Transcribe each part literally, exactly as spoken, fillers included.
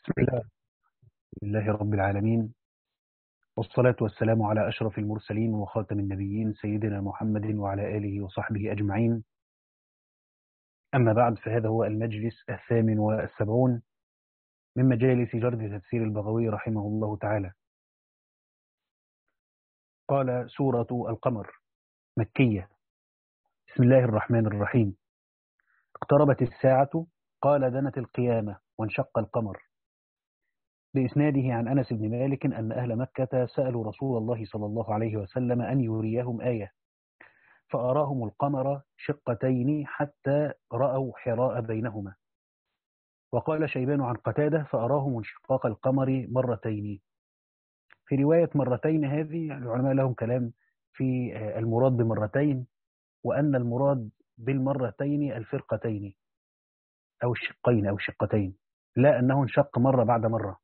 بسم الله لله رب العالمين، والصلاة والسلام على أشرف المرسلين وخاتم النبيين سيدنا محمد وعلى آله وصحبه أجمعين. أما بعد، فهذا هو المجلس الثامن والسبعون من مجالس جرد تفسير البغوي رحمه الله تعالى. قال: سورة القمر مكية. بسم الله الرحمن الرحيم. اقتربت الساعة، قال: دنت القيامة وانشق القمر. بإسناده عن أنس بن مالك أن أهل مكة سألوا رسول الله صلى الله عليه وسلم أن يريهم آية، فأراهم القمر شقتين حتى رأوا حراء بينهما. وقال شيبان عن قتادة: فأراهم انشقاق القمر مرتين. في رواية مرتين هذه يعني العلماء لهم كلام في المراد بمرتين، وأن المراد بالمرتين الفرقتين أو الشقين أو الشقتين، لا أنه انشق مرة بعد مرة.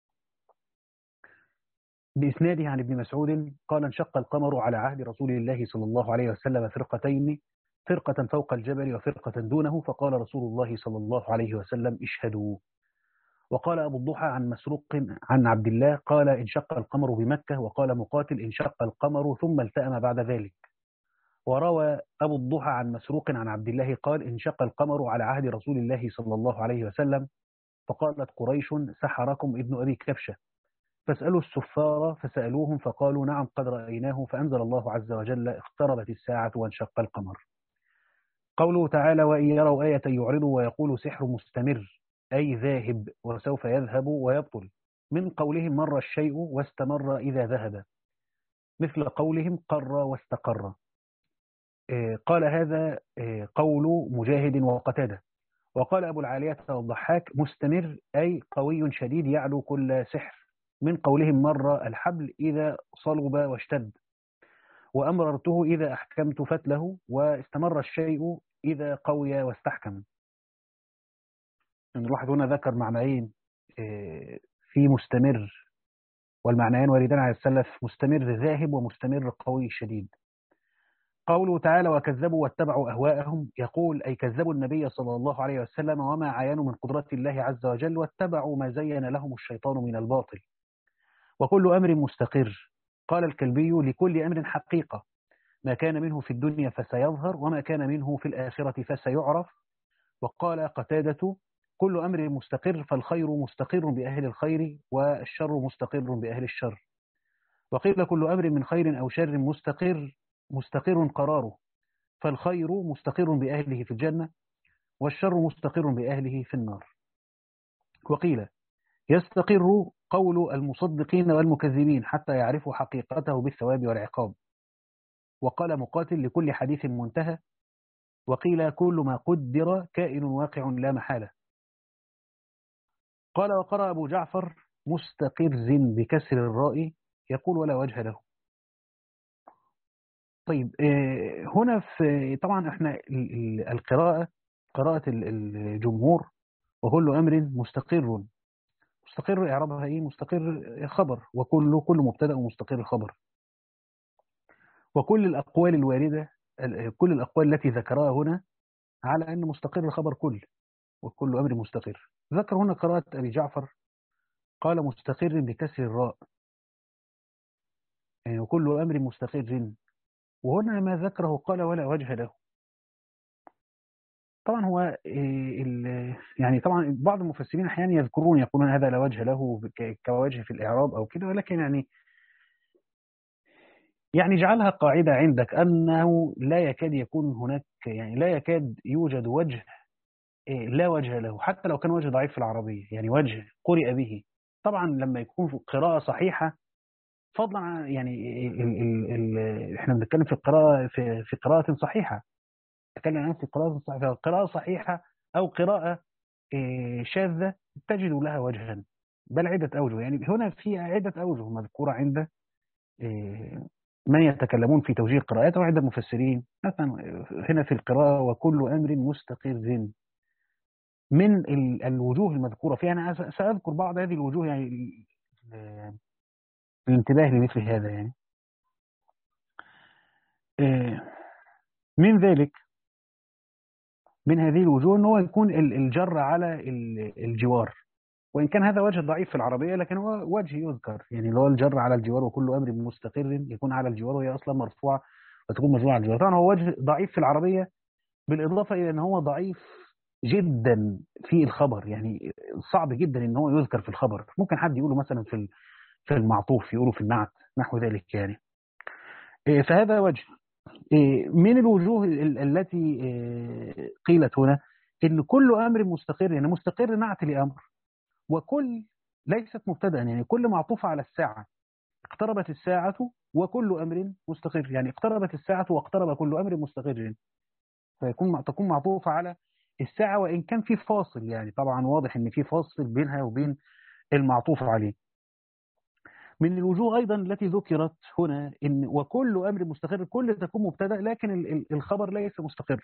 بإسناده عن ابن مسعود قال: انشق القمر على عهد رسول الله صلى الله عليه وسلم فرقتين، فرقة فوق الجبل وفرقة دونه، فقال رسول الله صلى الله عليه وسلم: اشهدوا. وقال أبو الضحى عن مسروق عن عبد الله قال: انشق القمر بمكة. وقال مقاتل: انشق القمر ثم التأم بعد ذلك. وروى أبو الضحى عن مسروق عن عبد الله قال: انشق القمر على عهد رسول الله صلى الله عليه وسلم، فقالت قريش: سحركم ابن أبي كبشة. فاسألوا السفار فسألوهم فقالوا: نعم قد رأيناه. فأنزل الله عز وجل: اقتربت الساعة وانشق القمر. قوله تعالى: وإن يروا آية يعرضوا ويقولوا سحر مستمر، أي ذاهب وسوف يذهب ويبطل، من قولهم مر الشيء واستمر إذا ذهب، مثل قولهم قر واستقر. آه، قال: هذا آه، قول مجاهد وقتادة. وقال أبو العالية والضحاك: مستمر أي قوي شديد يعلو كل سحر، من قولهم مر الحبل إذا صلب واشتد، وأمررته إذا أحكمت فتله، واستمر الشيء إذا قوي واستحكم. إن الواحد هنا ذكر معنيين آه، في مستمر، والمعنيين واردان على السلف: مستمر ذاهب ومستمر قوي شديد. قوله تعالى: وكذبوا واتبعوا أهواءهم، يقول أي كذبوا النبي صلى الله عليه وسلم وما عاينوا من قدرات الله عز وجل، واتبعوا ما زين لهم الشيطان من الباطل. وكل أمر مستقر. قال الكلبي: لكل أمر حقيقة، ما كان منه في الدنيا فسيظهر، وما كان منه في الآخرة فسيعرف. وقال قتادة: كل أمر مستقر، فالخير مستقر بأهل الخير، والشر مستقر بأهل الشر. وقيل: كل أمر من خير أو شر مستقر، مستقر قراره، فالخير مستقر بأهله في الجنة، والشر مستقر بأهله في النار. وقيل: يستقر قول المصدقين والمكذبين حتى يعرفوا حقيقته بالثواب والعقاب. وقال مقاتل: لكل حديث منتهى. وقيل: كل ما قدر كائن واقع لا محالة. قال: وقرأ أبو جعفر: مستقرز بكسر الراء، يقول: ولا وجه له. طيب، آه، هنا في طبعا احنا ال- ال- القراءة، قراءة ال- الجمهور: وكل أمر مستقر. مستقر إعرابها إيه؟ مستقر خبر، وكل كل مبتدأ ومستقر خبر. وكل الأقوال الواردة، ال- كل الأقوال التي ذكرها هنا على أن مستقر خبر كل، وكل أمر مستقر. ذكر هنا قراءة أبي جعفر، قال: مستقر بكسر الراء، يعني وكل أمر مستقر. وهنا ما ذكره قال: ولا وجه له. طبعا هو إيه ال- يعني طبعا بعض المفسرين احيانا يذكرون يقولون هذا لا وجه له ك- كوجه في الاعراب او كده، ولكن يعني يعني اجعلها قاعده عندك انه لا يكاد يكون هناك، يعني لا يكاد يوجد وجه إيه لا وجه له، حتى لو كان وجه ضعيف في العربيه، يعني وجه قرئ به. طبعا لما يكون في قراءه صحيحه، فضلا عن يعني ال ال ال احنا بنتكلم في القراءه في في قراءه صحيحه، نتكلم عن في قراءه صحيحه، قراءه صحيحه او قراءه إيه، شاذة، تجد لها وجها، بل عدة أوجه. يعني هنا في عدة أوجه مذكورة عند إيه، من يتكلمون في توجيه القراءات وعند المفسرين. مثلا هنا في القراءة: وكل أمر مستقر، من ال- الوجوه المذكورة فيها. أنا س- سأذكر بعض هذه الوجوه، يعني ال- ال- الانتباه لمثل هذا يعني. إيه، من ذلك، من هذه الوجوه، أنه يكون ال- الجر على ال- الجوار. وإن كان هذا وجه ضعيف في العربية، لكن هو وجه يذكر، يعني اللي هو الجر على الجوار وكل أمر مستقر يكون على الجوار، وهي أصلا مرفوعة وتكون مرفوعة على الجوار. طبعا هو وجه ضعيف في العربية، بالإضافة إلى أن هو ضعيف جدا في الخبر، يعني صعب جدا ان هو يذكر في الخبر. ممكن حد يقوله مثلا في في المعطوف، يقوله في النعت، نحو ذلك يعني. إيه، فهذا وجه. إيه، من الوجوه ال- التي إيه، قيلت هنا ان كل امر مستقر، يعني مستقر نعت لامر، وكل ليست مبتدا، يعني كل معطوفه على الساعه. اقتربت الساعه وكل امر مستقر، يعني اقتربت الساعه واقترب كل امر مستقر، فيكون تكون معطوفه على الساعه، وان كان في فاصل، يعني طبعا واضح ان في فاصل بينها وبين المعطوف عليه. من الوجوه أيضا التي ذكرت هنا إن وكل أمر مستقر، كل تكون مبتدأ، لكن ال- ال- الخبر ليس مستقر.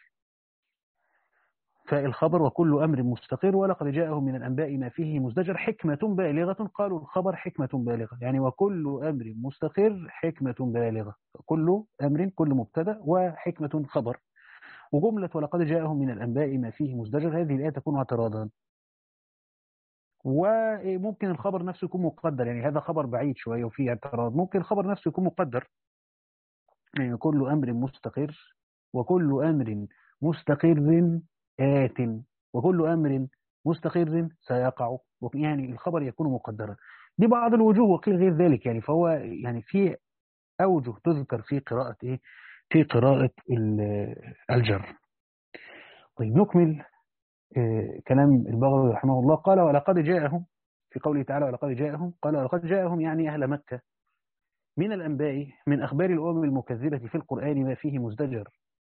فالخبر وكل أمر مستقر، ولقد جاءهم من الأنباء ما فيه مزدجر حكمة بالغة، قالوا الخبر حكمة بالغة، يعني وكل أمر مستقر حكمة بالغة. كل أمر كل مبتدأ وحكمة خبر. وجملة ولقد جاءهم من الأنباء ما فيه مزدجر، هذه الآية تكون اعتراضا. وممكن الخبر نفسه يكون مقدر، يعني هذا خبر بعيد شوية وفيه اعتراض، ممكن الخبر نفسه يكون مقدر، يعني كل أمر مستقر، وكل أمر مستقر آت، وكل أمر مستقر سيقع، يعني الخبر يكون مقدرا. دي بعض الوجوه، وقيل غير ذلك، يعني فهو يعني في أوجه تذكر في قراءة إيه، في قراءة ال- الجر. طيب نكمل آه، كلام البغوي رحمه الله. قال ولقد جاءهم، في قوله تعالى ولقد جاءهم، قال ولقد جاءهم يعني أهل مكة من الأنباء، من أخبار الأمم المكذبة في القرآن ما فيه مزدجر.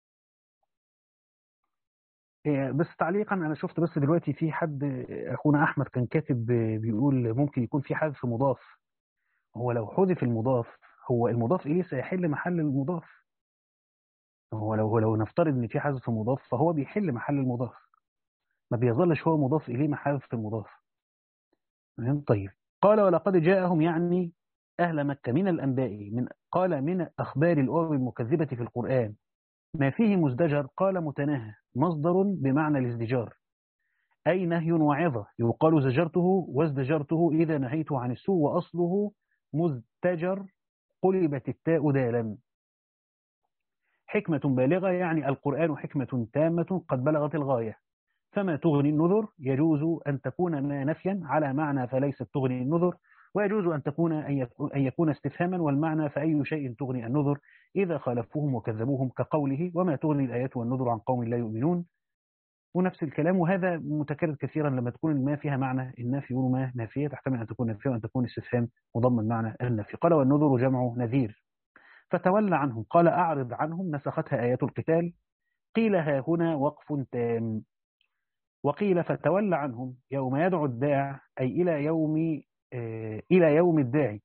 إيه، بس تعليقا، انا شفت بس دلوقتي في حد، اخونا احمد كان كاتب بيقول ممكن يكون في حذف مضاف. هو لو حذف المضاف، هو المضاف اليه سيحل محل المضاف. هو لو هو لو نفترض ان في حذف مضاف، فهو بيحل محل المضاف، ما بيظلش هو مضاف اليه مع حذف المضاف. تمام؟ طيب. قال ولقد جاءهم يعني اهل مكه من الانباء، من قال من اخبار الامم المكذبه في القران ما فيه مزدجر، قال متناهى مصدر بمعنى الازدجار، أي نهي وعظة، يقال زجرته وازدجرته إذا نهيته عن السوء، وأصله مزدجر، قلبت التاء دالا. حكمة بالغة يعني القرآن حكمة تامة قد بلغت الغاية، فما تغني النذر، يجوز أن تكون ما نفيا على معنى فليست تغني النذر، ويجوز أن تكون أن يكون أن يكون استفهاما، والمعنى فأي شيء تغني النذر إذا خالفوهم وكذبوهم، كقوله وما تغني الآيات والنذر عن قوم لا يؤمنون. ونفس الكلام، وهذا متكرر كثيرا لما تكون الماء فيها معنى النافي، يقولوا ما نافية تحتمل أن تكون نافية وأن تكون استفهام مضمن معنى النفي. قال والنذر جمع نذير. فتولى عنهم، قال أعرض عنهم، نسختها آيات القتال. قيل ها هنا وقف تام. وقيل فتولى عنهم يوم يدعو الداع، أي إلى يوم آه إلى يوم الداعي.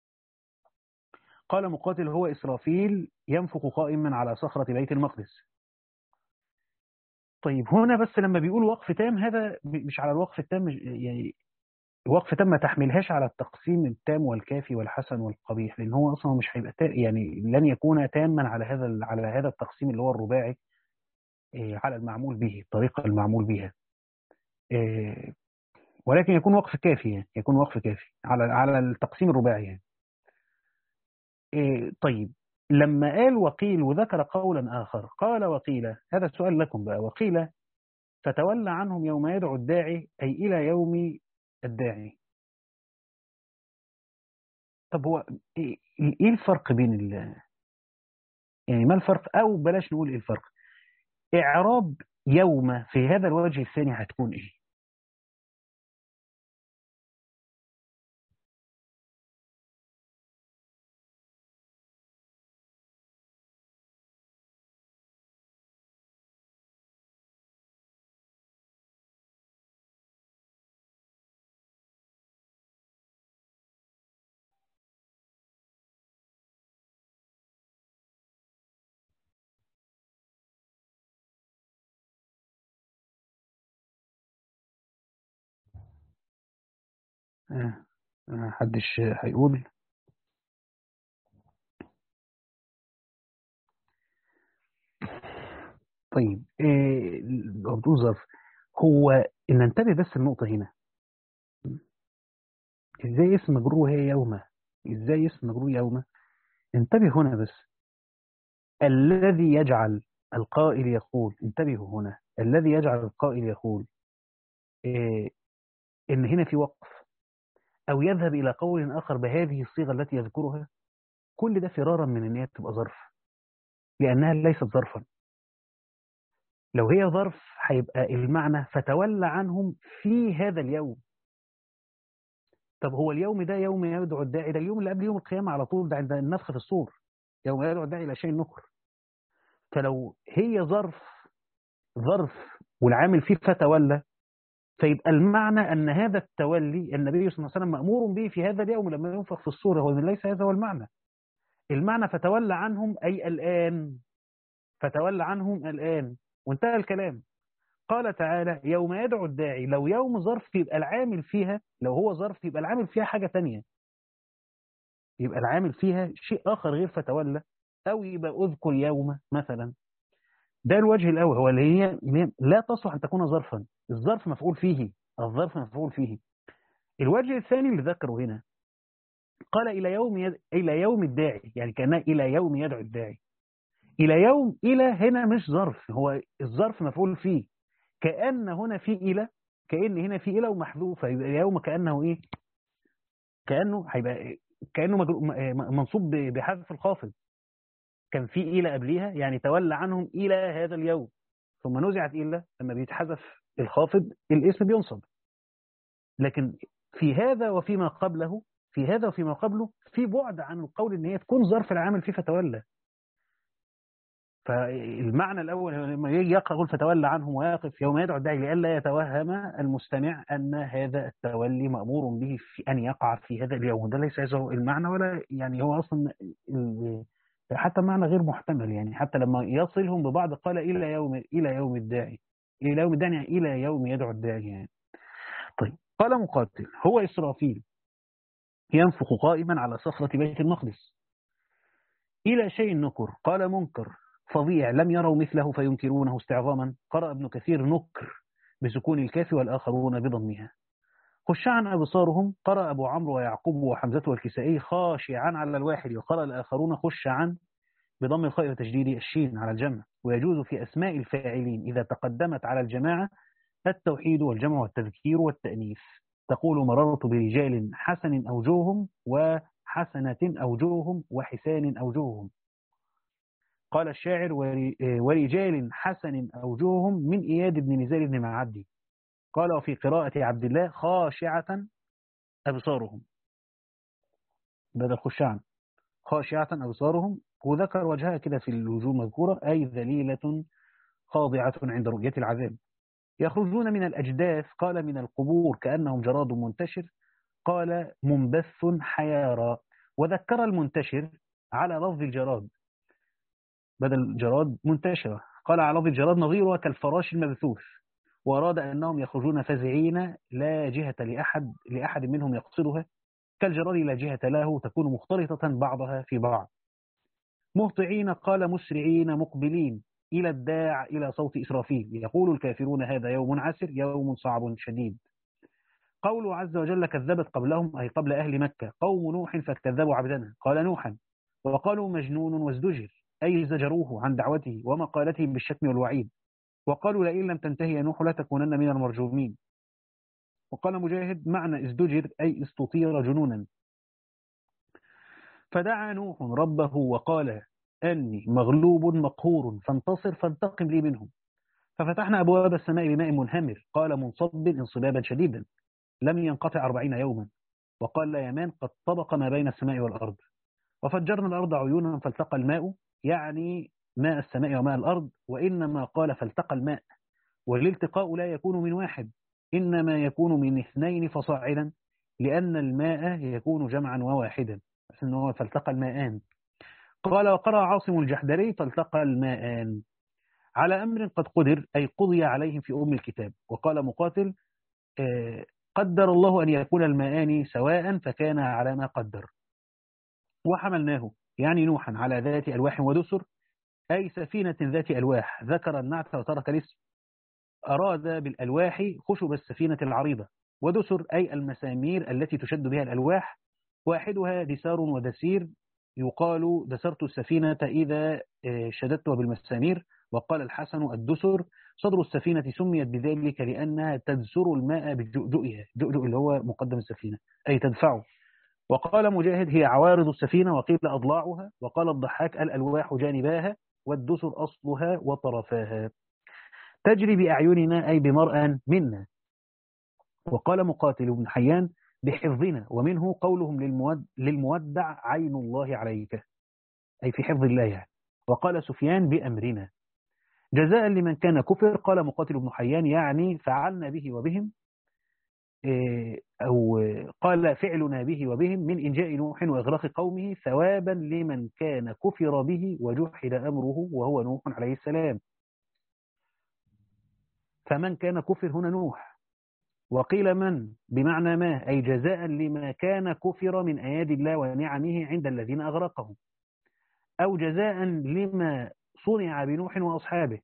قال مقاتل هو إسرافيل ينفخ قائما على صخرة بيت المقدس. طيب هنا بس لما بيقول وقف تام، هذا مش على الوقف التام، يعني وقف تام ما تحملهاش على التقسيم التام والكافي والحسن والقبيح، لان هو اصلا مش هيبقى تا... يعني لن يكون تاما على هذا ال- على هذا التقسيم اللي هو الرباعي، إيه، على المعمول به، الطريقه المعمول بها، إيه، ولكن يكون وقف كافي، يعني يكون وقف كافي على على التقسيم الرباعي يعني. إيه، طيب. لما قال وقيل وذكر قولا اخر، قال وقيل، هذا السؤال لكم بقى، وقيل فتولى عنهم يوم يدعو الداعي، اي الى يوم الداعي. طب هو ايه، إيه الفرق بين ال... يعني ما الفرق، او بلاش نقول ايه الفرق، اعراب يوم في هذا الوجه الثاني هتكون ايه؟ آه. آه. حدش هيقول. طيب إيه لو بتقول ظرف، هو ان ننتبه بس النقطة هنا، إزاي اسم مجرور هي يوم؟ إزاي اسم مجرور يوم؟ انتبه هنا بس. الذي يجعل القائل يقول، انتبهوا هنا، الذي يجعل القائل يقول إيه إن هنا في وقف، أو يذهب إلى قول آخر بهذه الصيغة التي يذكرها، كل ده فرارا من أن هي تبقى ظرف، لأنها ليست ظرفا. لو هي ظرف هيبقى المعنى فتولى عنهم في هذا اليوم. طب هو اليوم ده يوم يدعو الداعي، ده اليوم اللي قبل يوم القيامة على طول، ده عند النفخ في الصور، يوم يدعو الداعي إلى شيء نكر. فلو هي ظرف، ظرف والعامل فيه فتولى، فيبقى المعنى أن هذا التولي النبي صلى الله عليه وسلم مأمور به في هذا اليوم لما ينفخ في الصور. هو ليس هذا هو المعنى. المعنى فتولى عنهم أي الآن، فتولى عنهم الآن، وانتهى الكلام. قال تعالى يوم يدعو الداعي، لو يوم ظرف يبقى العامل فيها، لو هو ظرف يبقى العامل فيها حاجة تانية، يبقى العامل فيها شيء آخر غير فتولى، أو يبقى أذكر يوم مثلا. ده الوجه الأول، هو اللي هي لا تصلح أن تكون ظرفا، الظرف مفعول فيه، الظرف مفعول فيه. الوجه الثاني اللي ذكره هنا، قال إلى يوم يد... إلى يوم الداعي، يعني كأنها إلى يوم يدعو الداعي. إلى يوم، إلى هنا مش ظرف، هو الظرف مفعول فيه، كأن هنا في إلى، كأن هنا في إلى ومحذوفة، يبقى يوم كأنه إيه، كأنه هيبقى كأنه مجرو... منصوب بحذف الخافض، كان في إلى قبليها، يعني تولى عنهم إلى هذا اليوم، ثم نزعت إلى، لما بيتحذف الخافض الاسم بينصب. لكن في هذا وفيما قبله، في هذا وفيما قبله في بعد عن القول ان هي تكون ظرف العامل فيه فتولى. فالمعنى الاول لما يجي يقرا يقول فتولى عنهم ويقف يوم يدعو الداعي، لئلا يتوهم المستمع ان هذا التولي مامور به في ان يقع في هذا اليوم. ده ليس هذا المعنى، ولا يعني هو اصلا حتى معنى غير محتمل. يعني حتى لما يصلهم ببعض قال الى يوم، الى يوم الداعي، الى يوم الداعي يعني الى يوم يدعو الداعي يعني. طيب قال مقاتل هو إسرافيل ينفخ قائما على صخرة بيت المقدس إلى شيء نكر. قال منكر فظيع لم يروا مثله فينكرونه استعظاما. قرأ ابن كثير نكر بسكون الكاف والآخرون بضمها. خشعا أبصارهم. قرأ أبو عمرو ويعقوب وحمزة والكسائي خاشعا على الواحد، وقرأ الآخرون خشعا بضم الخاء وتجديد الشين على الجمع. ويجوز في أسماء الفاعلين إذا تقدمت على الجماعة التوحيد والجمع والتذكير والتأنيث. تقول مررت برجال حسن أوجوههم وحسنة أوجوههم وحسان أوجوههم. قال الشاعر ورجال حسن أوجوههم من إياد بن نزار بن معدي. قال وفي قراءة عبد الله خاشعة أبصارهم بدل خشعا، خاشعة أبصارهم. وذكر وجهها كده في الوجوه المذكورة، أي ذليلة خاضعة عند رؤية العذاب. يخرجون من الأجداث. قال من القبور كأنهم جراد منتشر. قال منبث حيارى. وذكر المنتشر على لفظ الجراد بدل جراد منتشرة. قال على لفظ الجراد نظيرها كالفراش المبثوث. وأراد أنهم يخرجون فزعين لا جهة لأحد لأحد منهم يقصدها، كالجراد لا جهة له تكون مختلطة بعضها في بعض. مهطعين. قال مسرعين مقبلين إلى الداع إلى صوت إسرافيل. يقول الكافرون هذا يوم عسر، يوم صعب شديد. قوله عز وجل كذبت قبلهم أي قبل أهل مكة قوم نوح فاكتذبوا عبدنا. قال نوحا. وقالوا مجنون وازدجر أي زجروه عن دعوته ومقالته بالشتم والوعيد. وقالوا لئن لم تنتهي يا نوح لتكونن من المرجومين. وقال مجاهد معنى ازدجر أي استطير جنونا. فدعا نوح ربه وقال أني مغلوب مقهور فانتصر فانتقم لي منهم. ففتحنا أبواب السماء بماء منهمر. قال منصب انصبابا شديدا لم ينقطع أربعين يوما. وقال لا يمان قد طبق ما بين السماء والأرض. وفجرنا الأرض عيونا فالتقى الماء، يعني ماء السماء وماء الأرض. وإنما قال فالتقى الماء، والالتقاء لا يكون من واحد، إنما يكون من اثنين فصاعدا، لأن الماء يكون جمعا وواحدا، بس إنه فالتقى الماءان. قال وقرأ عاصم الجحدري فالتقى الماءان على أمر قد قدر أي قضي عليهم في أم الكتاب. وقال مقاتل آه قدر الله أن يكون الماءان سواء فكان على ما قدر. وحملناه يعني نوحا على ذات ألواح ودسر أي سفينة ذات ألواح. ذكر النعت وترك الاسم. أراد بالألواح خشب السفينة العريضة ودسر أي المسامير التي تشد بها الألواح، واحدها دسار ودسير، يقال دسرت السفينة إذا شددتها بالمسامير. وقال الحسن الدسر صدر السفينة سميت بذلك لأنها تدسر الماء بجؤجؤها، جؤجؤ اللي هو مقدم السفينة أي تدفعه. وقال مجاهد هي عوارض السفينة، وقيل أضلاعها. وقال الضحاك الألواح جانباها، والدسر أصلها وطرفاها، تجري بأعيننا أي بمرأى منا. وقال مقاتل بن حيان بحفظنا، ومنه قولهم للمود للمودع عين الله عليك، أي في حفظ الله يعني. وقال سفيان بأمرنا جزاء لمن كان كفر. قال مقاتل بن حيان يعني فعلنا به وبهم، أو قال فعلنا به وبهم من إنجاء نوح وإغراق قومه ثوابا لمن كان كفر به وجحد أمره وهو نوح عليه السلام. فمن كان كفر هنا نوح. وقيل من بمعنى ما، أي جزاء لما كان كفر من آيات الله ونعمه عند الذين أغرقهم، أو جزاء لما صنع بنوح وأصحابه.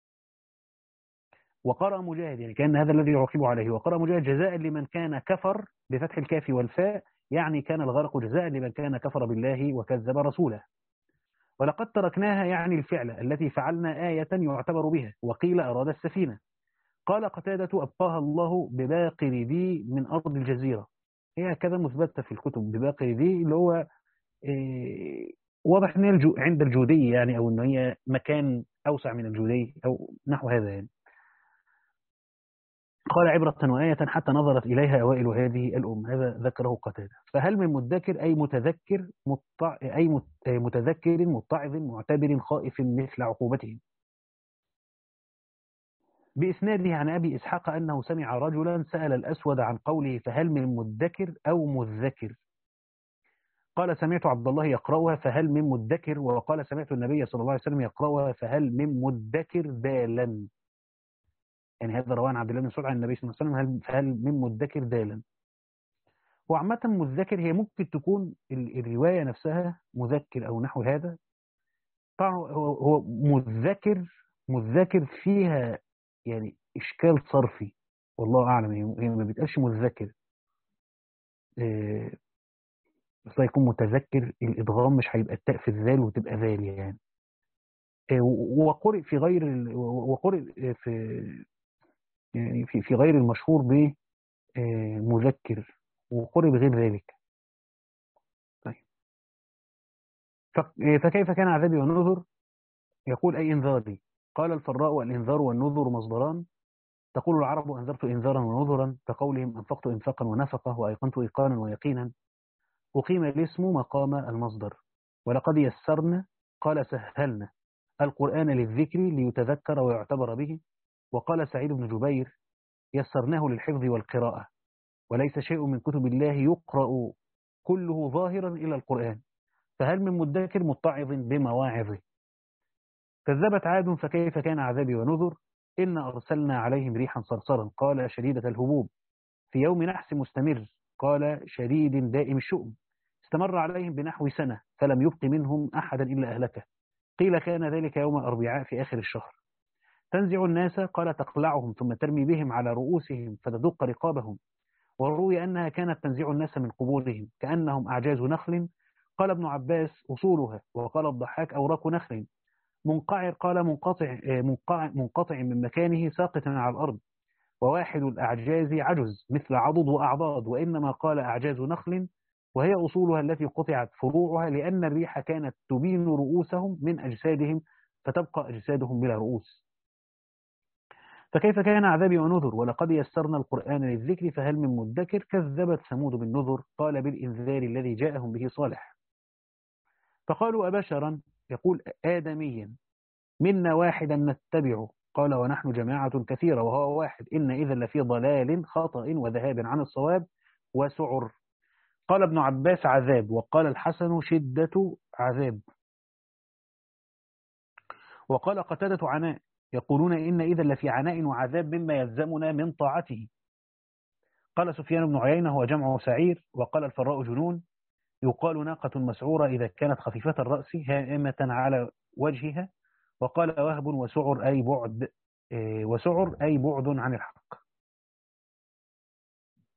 وقرأ مجاهد يعني كان هذا الذي يعاقب عليه. وقرأ مجاهد جزاء لمن كان كفر بفتح الكاف والفاء، يعني كان الغرق جزاء لمن كان كفر بالله وكذب رسوله. ولقد تركناها يعني الفعل التي فعلنا آية يعتبر بها. وقيل أراد السفينة. قال قتادة أبقاها الله بباقر ذي من أرض الجزيرة. هي كذا مثبتة في الكتب، بباقر ذي اللي هو إيه، واضح ان هي الجو عند الجودي يعني، او ان هي مكان اوسع من الجودي او نحو هذا يعني. قال عبرة وآية حتى نظرت إليها أوائل هذه الأم. هذا ذكره قتادة. فهل من مدكر أي متذكر مطع أي مت... متذكر متعظ معتبر خائف مثل عقوبته. بإسناده عن أبي إسحاق أنه سمع رجلا سأل الأسود عن قوله فهل من مدكر أو مذكر، قال سمعت عبد الله يقرأها فهل من مدكر، وقال سمعت النبي صلى الله عليه وسلم يقرأها فهل من مدكر دالا. يعني هذا رواه عن عبد الله بن مسعود عن النبي صلى الله عليه وسلم هل فهل من مدكر دالا. وعامة مذكر هي ممكن تكون ال- الرواية نفسها مذكر أو نحو هذا. طبعا هو هو مذكر، مذكر فيها يعني إشكال صرفي، والله أعلم. هي هي ما بتقالش مذكر، إيه، بس ده يكون متذكر. الإدغام مش هيبقى التاء في الذال وتبقى ذال يعني. إيه، و- وقرئ في غير ال- و- وقرئ في يعني في في غير المشهور بمذكر، وقرئ بغير ذلك. طيب ف- إيه، فكيف كان عذابي ونذر. يقول أي إنذاري. قال الفراء الإنذار والنذر مصدران. تقول العرب أنذرت إنذارا ونذرا، كقولهم أنفقت إنفاقا ونفقة وأيقنت إيقانا ويقينا. أقيم الاسم مقام المصدر. ولقد يسرنا، قال سهلنا القرآن للذكر ليتذكر ويعتبر به. وقال سعيد بن جبير يسرناه للحفظ والقراءة، وليس شيء من كتب الله يقرأ كله ظاهرا إلى القرآن، فهل من مدكر متعظ بمواعظه. كذبت عاد فكيف كان عذابي ونذر. إن أرسلنا عليهم ريحا صرصرا، قال شديدة الهبوب، في يوم نحس مستمر، قال شديد دائم الشؤم، استمر عليهم بنحو سنة فلم يبق منهم أحدا إلا أهلكه. قيل كان ذلك يوم الأربعاء في آخر الشهر. تنزع الناس، قال تقلعهم ثم ترمي بهم على رؤوسهم فتدق رقابهم. وروي أنها كانت تنزع الناس من قبورهم كأنهم أعجاز نخل. قال ابن عباس أصولها. وقال الضحاك أوراق نخل. منقعر قال منقطع منقطع منقطع من مكانه ساقط على الأرض. وواحد الأعجاز عجز مثل عضد وأعضاد، وإنما قال أعجاز نخل، وهي أصولها التي قطعت فروعها لأن الريح كانت تبين رؤوسهم من أجسادهم فتبقى أجسادهم بلا رؤوس. فكيف كان عذابي ونذر. ولقد يسرنا القرآن للذكر فهل من مدكر. كذبت ثمود بالنذر، قال بالإنذار الذي جاءهم به صالح. فقالوا أبشرا، يقول آدميا، منا واحدا نتبعه، قال ونحن جماعة كثيرة وهو واحد، إن إذا لفي ضلال خطأ وذهاب عن الصواب وسعر. قال ابن عباس عذاب، وقال الحسن شدة عذاب، وقال قتادة عناء، يقولون إن إذا لفي عناء وعذاب مما يلزمنا من طاعته. قال سفيان بن عيينة هو جمع سعير. وقال الفراء جنون، يقال ناقة مسعورة إذا كانت خفيفة الرأس هائمة على وجهها. وقال وهب وسعر أي بعد، وسعر أي بعد عن الحق.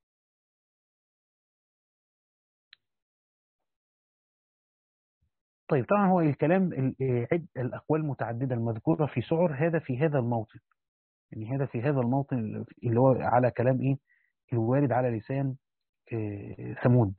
طيب طبعا هو الكلام ال- عد الأقوال متعددة المذكورة في سعر هذا في هذا الموطن، يعني هذا في هذا الموطن اللي هو على كلام إيه الوارد على لسان آه، ثمود.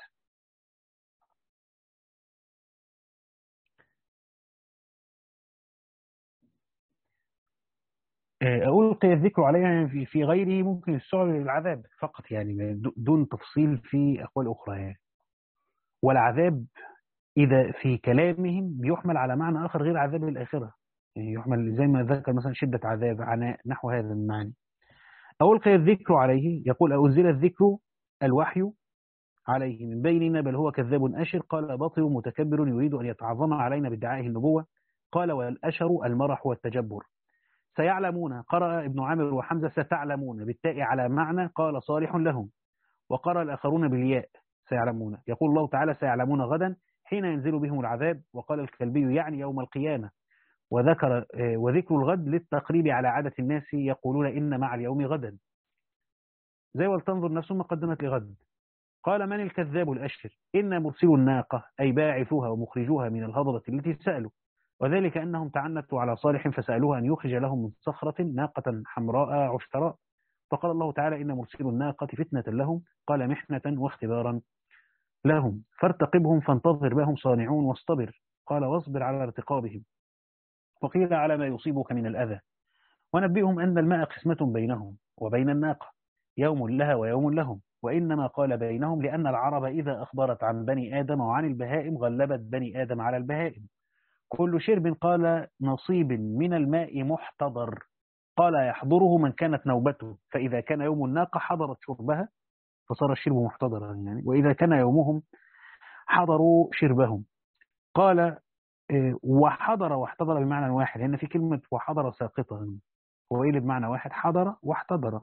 آه، ألقي الذكر عليها في في غيره ممكن السعر العذاب فقط، يعني د- دون تفصيل في أقوال أخرى يعني. والعذاب إذا في كلامهم بيحمل على معنى آخر غير عذاب الآخرة، يعني يحمل زي ما ذكر مثلا شدة عذاب عناء نحو هذا المعنى. أو ألقي الذكر عليه يقول أنزل الذكر الوحي عليه من بيننا بل هو كذاب أشر قال باطل متكبر يريد أن يتعظم علينا بادعائه النبوة. قال والأشر المرح والتجبر. سيعلمون قرأ ابن عامر وحمزة ستعلمون بالتاء على معنى قال صالح لهم، وقرأ الآخرون بالياء سيعلمون. يقول الله تعالى سيعلمون غدا حين ينزل بهم العذاب. وقال الكلبي يعني يوم القيامة. وذكر آه، وذكر الغد للتقريب على عادة الناس يقولون إن مع اليوم غدا، زي ولتنظر نفس ما قدمت لغد. قال من الكذاب الأشر إن مرسل الناقة أي باعثوها ومخرجوها من الهضبة التي سألوا، وذلك أنهم تعنتوا على صالح فسألوه أن يخرج لهم من صخرة ناقة حمراء عشتراء. فقال الله تعالى إن مرسل الناقة فتنة لهم قال محنة واختبارا لهم فارتقبهم فانتظر ما هم صانعون واصطبر. قال واصبر على ارتقابهم. وقيل على ما يصيبك من الأذى. ونبئهم أن الماء قسمة بينهم وبين الناقة يوم لها ويوم لهم. وإنما قال بينهم لأن العرب إذا أخبرت عن بني آدم وعن البهائم غلبت بني آدم على البهائم. كل شرب قال نصيب من الماء محتضر قال يحضره من كانت نوبته، فإذا كان يوم الناقة حضرت شربها فصار الشرب محتضرا يعني، وإذا كان يومهم حضروا شربهم. قال آه، وحضر واحتضر بمعنى واحد، لأن في كلمة وحضر ساقطة، هو إيه اللي بمعنى واحد حضر واحتضر،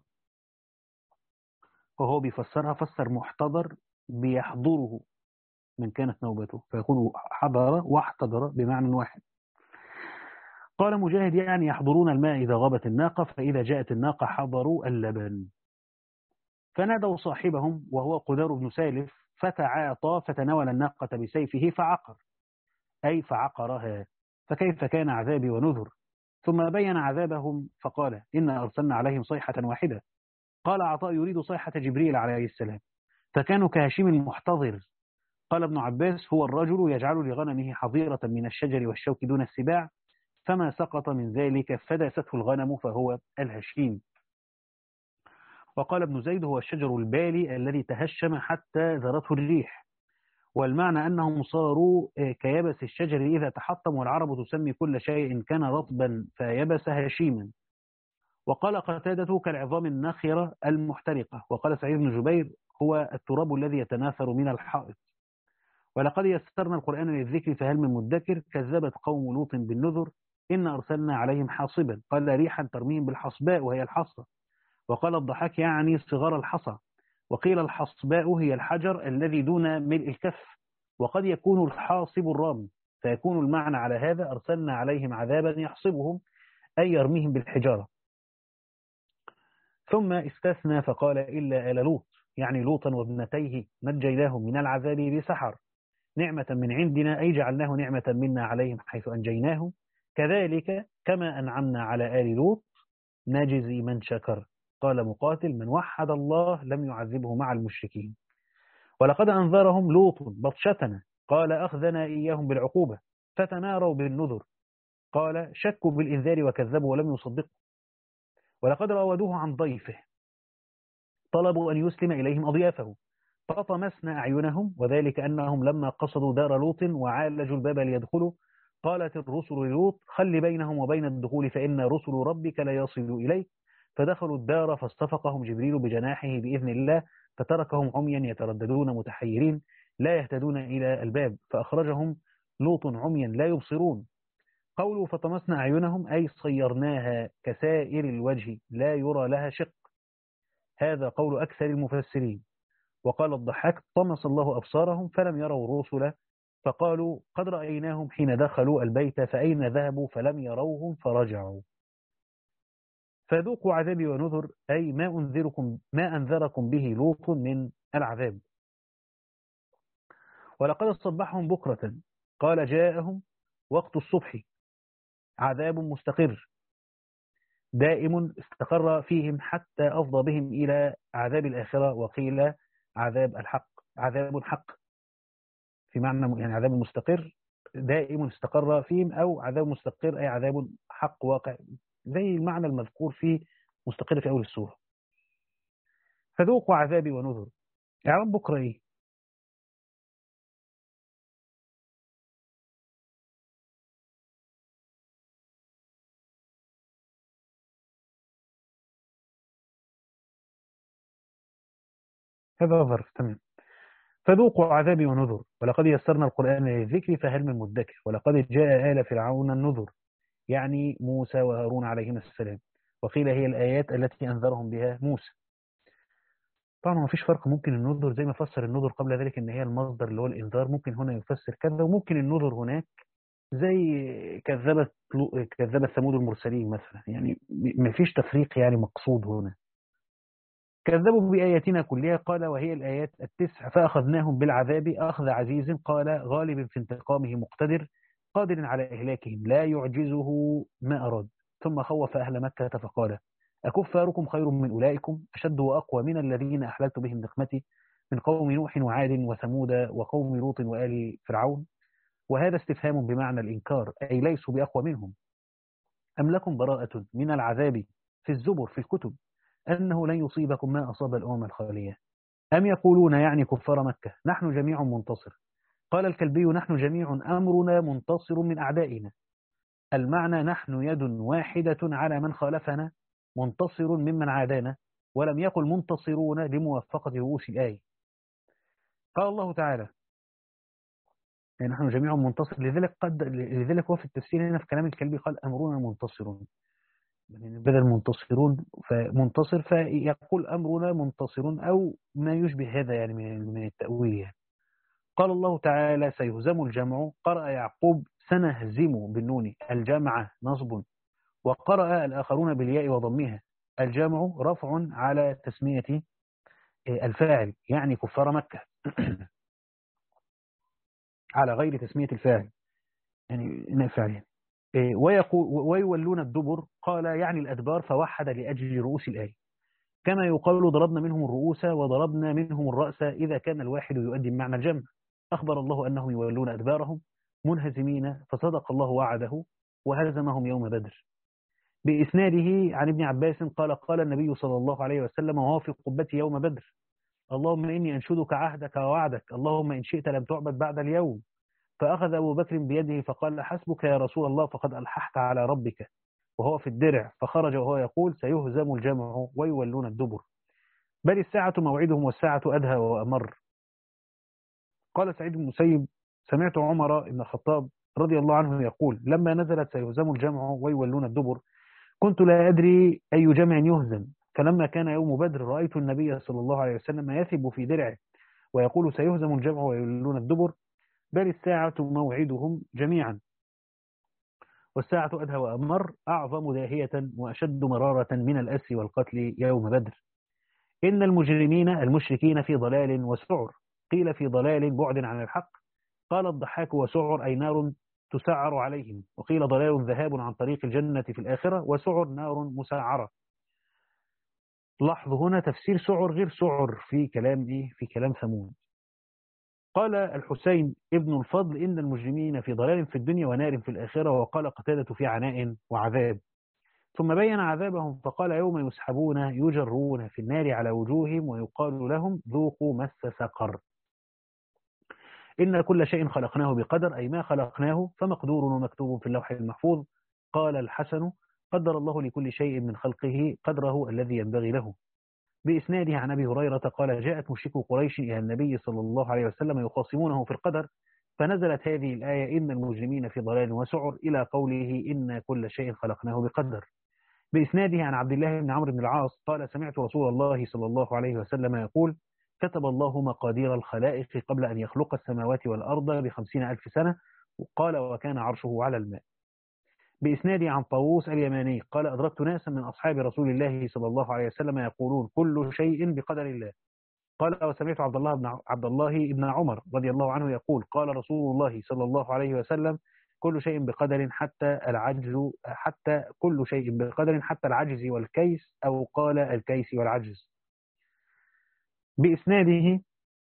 وهو بيفسرها فسر محتضر بيحضره من كانت نوبته، فيقول حضر واحتضر بمعنى واحد. قال مجاهد يعني يحضرون الماء إذا غابت الناقة، فإذا جاءت الناقة حضروا اللبن. فنادوا صاحبهم وهو قدار بن سالف فتعاطى فتناول الناقة بسيفه فعقر، أي فعقرها. فكيف كان عذابي ونذر. ثم بين عذابهم فقال إنا أرسلنا عليهم صيحة واحدة. قال عطاء يريد صيحة جبريل عليه السلام، فكانوا كهشيم المحتضر. قال ابن عباس هو الرجل يجعل لغنمه حظيرة من الشجر والشوك دون السباع، فما سقط من ذلك فداسته الغنم فهو الهشيم. وقال ابن زيد هو الشجر البالي الذي تهشم حتى ذرته الريح. والمعنى أنهم صاروا كيبس الشجر إذا تحطم، والعرب تسمي كل شيء كان رطبا فيبس هشيما. وقال قتادة كالعظام الناخرة المحترقة. وقال سعيد بن جبير هو التراب الذي يتناثر من الحائط. ولقد يسرنا القرآن للذكر فهل من مدكر. كذبت قوم لوط بالنذر إن أرسلنا عليهم حاصبا قال ريحا ترميهم بالحصباء وهي الحصى. وقال الضحاك يعني صغار الحصى. وقيل الحصباء هي الحجر الذي دون ملء الكف، وقد يكون الحاصب الرامي، فيكون المعنى على هذا أرسلنا عليهم عذابا يحصبهم أي يرميهم بالحجارة. ثم استثنى فقال إلا آل لوط يعني لوطا وابنتيه نجيناهم من العذاب بسحر نعمة من عندنا أي جعلناه نعمة منا عليهم حيث أنجيناهم كذلك كما أنعمنا على آل لوط نجزي من شكر. قال مقاتل من وحد الله لم يعذبه مع المشركين. ولقد أنذرهم لوط بطشتنا قال أخذنا إياهم بالعقوبة فتماروا بالنذر قال شكوا بالإنذار وكذبوا ولم يصدقوا. ولقد راودوه عن ضيفه طلبوا أن يسلم إليهم أضيافه فطمسنا أعينهم، وذلك أنهم لما قصدوا دار لوط وعالجوا الباب ليدخلوا قالت الرسل للوط خل بينهم وبين الدخول فإن رسل ربك لا يصلوا إليك. فدخلوا الدار فاصطفقهم جبريل بجناحه بإذن الله فتركهم عميا يترددون متحيرين لا يهتدون إلى الباب فأخرجهم لوط عميا لا يبصرون. قولوا فطمسنا أعينهم أي صيرناها كسائر الوجه لا يرى لها شق، هذا قول أكثر المفسرين. وقال الضحاك طمس الله أبصارهم فلم يروا الرسل فقالوا قد رأيناهم حين دخلوا البيت فأين ذهبوا فلم يروهم فرجعوا. فذوقوا عذابي ونذر أي ما أنذركم ما أنذركم به لوط من العذاب. ولقد صبحهم بكرة قال جاءهم وقت الصبح عذاب مستقر دائم استقر فيهم حتى أفضى بهم إلى عذاب الآخرة، وقيل عذاب الحق عذاب حق في معنى يعني عذاب مستقر دائم استقر فيهم، أو عذاب مستقر أي عذاب حق واقع، زي المعنى المذكور في مستقر في أول السورة. فذوقوا عذابي ونذر. إعراب بكرة إيه؟ هذا ظرف، تمام. فذوقوا عذابي ونذر، ولقد يسرنا القرآن للذكر فهل من مدكر، ولقد جاء آل فرعون النذر، يعني موسى وهارون عليهما السلام، وقيل هي الآيات التي أنذرهم بها موسى. طبعا ما فيش فرق، ممكن النذر زي ما فسر النذر قبل ذلك ان هي المصدر اللي هو الانذار، ممكن هنا يفسر كذا، وممكن النذر هناك زي كذبت كذبت ثمود المرسلين مثلا، يعني ما فيش تفريق يعني مقصود هنا. كذبوا بآياتنا كلها، قال وهي الآيات التسع، فأخذناهم بالعذاب أخذ عزيز، قال غالب في انتقامه مقتدر، قادر على إهلاكهم لا يعجزه ما أراد. ثم خوف أهل مكة فقال أكفاركم خير من أولئكم أشد وأقوى من الذين أحللت بهم نقمتي من قوم نوح وعاد وثمود وقوم لوط وآل فرعون. وهذا استفهام بمعنى الإنكار، أي ليسوا بأقوى منهم. أم لكم براءة من العذاب في الزبر في الكتب أنه لن يصيبكم ما أصاب الأمم الخالية. أم يقولون يعني كفار مكة نحن جميع منتصر. قال الكلبي نحن جميع أمرنا منتصر من أعدائنا. المعنى نحن يد واحدة على من خالفنا منتصر ممن عادانا، ولم يقل منتصرون لموافقة رؤوس الآية. قال الله تعالى يعني نحن جميع منتصر، لذلك قد لذلك هو في التفسير هنا في كلام الكلبي قال أمرنا منتصرون، يعني بدل منتصرون فمنتصر، فيقول أمرنا منتصر أو ما يشبه هذا يعني من من التأويل يعني. قال الله تعالى سيهزم الجمع، قرأ يعقوب سنهزم بالنون الجمع نصب، وقرأ الآخرون بالياء وضمها الجمع رفع على تسمية الفاعل يعني كفار مكة على غير تسمية الفاعل يعني فاعل. ويقول ويولون الدبر، قال يعني الأدبار فوحد لأجل رؤوس الآية، كما يقال ضربنا منهم الرؤوس وضربنا منهم الرأس إذا كان الواحد يؤدي معنى الجمع. أخبر الله أنهم يولون أدبارهم منهزمين، فصدق الله وعده وهزمهم يوم بدر. بإسناده عن ابن عباس قال قال النبي صلى الله عليه وسلم وهو في قبتي يوم بدر اللهم إني أنشدك عهدك ووعدك، اللهم إن شئت لم تعبد بعد اليوم. فأخذ أبو بكر بيده فقال حسبك يا رسول الله فقد ألححت على ربك، وهو في الدرع، فخرج وهو يقول سيهزم الجمع ويولون الدبر، بل الساعة موعدهم والساعة أدهى وأمر. قال سعيد بن المسيب سمعت عمر بن الخطاب رضي الله عنه يقول لما نزلت سيهزم الجمع ويولون الدبر كنت لا أدري أي جمع يهزم، فلما كان يوم بدر رأيت النبي صلى الله عليه وسلم يثب في درعه ويقول سيهزم الجمع ويولون الدبر، بل الساعة موعدهم جميعا والساعة أدهى وأمر، أعظم داهية وأشد مرارة من الأسر والقتل يوم بدر. إن المجرمين المشركين في ضلال وسعر، قيل في ضلال بعد عن الحق، قال الضحاك وسعر أي نار تسعر عليهم، وقيل ضلال ذهاب عن طريق الجنة في الآخرة، وسعر نار مسعرة. لاحظوا هنا تفسير سعر غير سعر في كلام إيه في كلام ثمود. قال الحسين ابن الفضل إن المجرمين في ضلال في الدنيا ونار في الآخرة، وقال قتادة في عناء وعذاب. ثم بين عذابهم فقال يوم يسحبون يجرون في النار على وجوههم ويقال لهم ذوقوا مس سقر. إن كل شيء خلقناه بقدر، أي ما خلقناه فمقدور ومكتوب في اللوح المحفوظ. قال الحسن قدر الله لكل شيء من خلقه قدره الذي ينبغي له. بإسناده عن أبي هريرة قال جاءت مشركو قريش إلى النبي صلى الله عليه وسلم يخاصمونه في القدر، فنزلت هذه الآية إن المجرمين في ضلال وسعر إلى قوله إن كل شيء خلقناه بقدر. بإسناده عن عبد الله بن عمرو بن العاص قال سمعت رسول الله صلى الله عليه وسلم يقول كتب الله مقادير الخلائق قبل أن يخلق السماوات والأرض بخمسين ألف سنة، قال وكان عرشه على الماء. بإسناده عن طاووس اليماني قال أدركت ناسا من أصحاب رسول الله صلى الله عليه وسلم يقولون كل شيء بقدر الله، قال وسمعت عبد الله بن عبد الله بن عمر رضي الله عنه يقول قال رسول الله صلى الله عليه وسلم كل شيء بقدر حتى العجز حتى كل شيء بقدر حتى العجز والكيس أو قال الكيس والعجز. بإسناده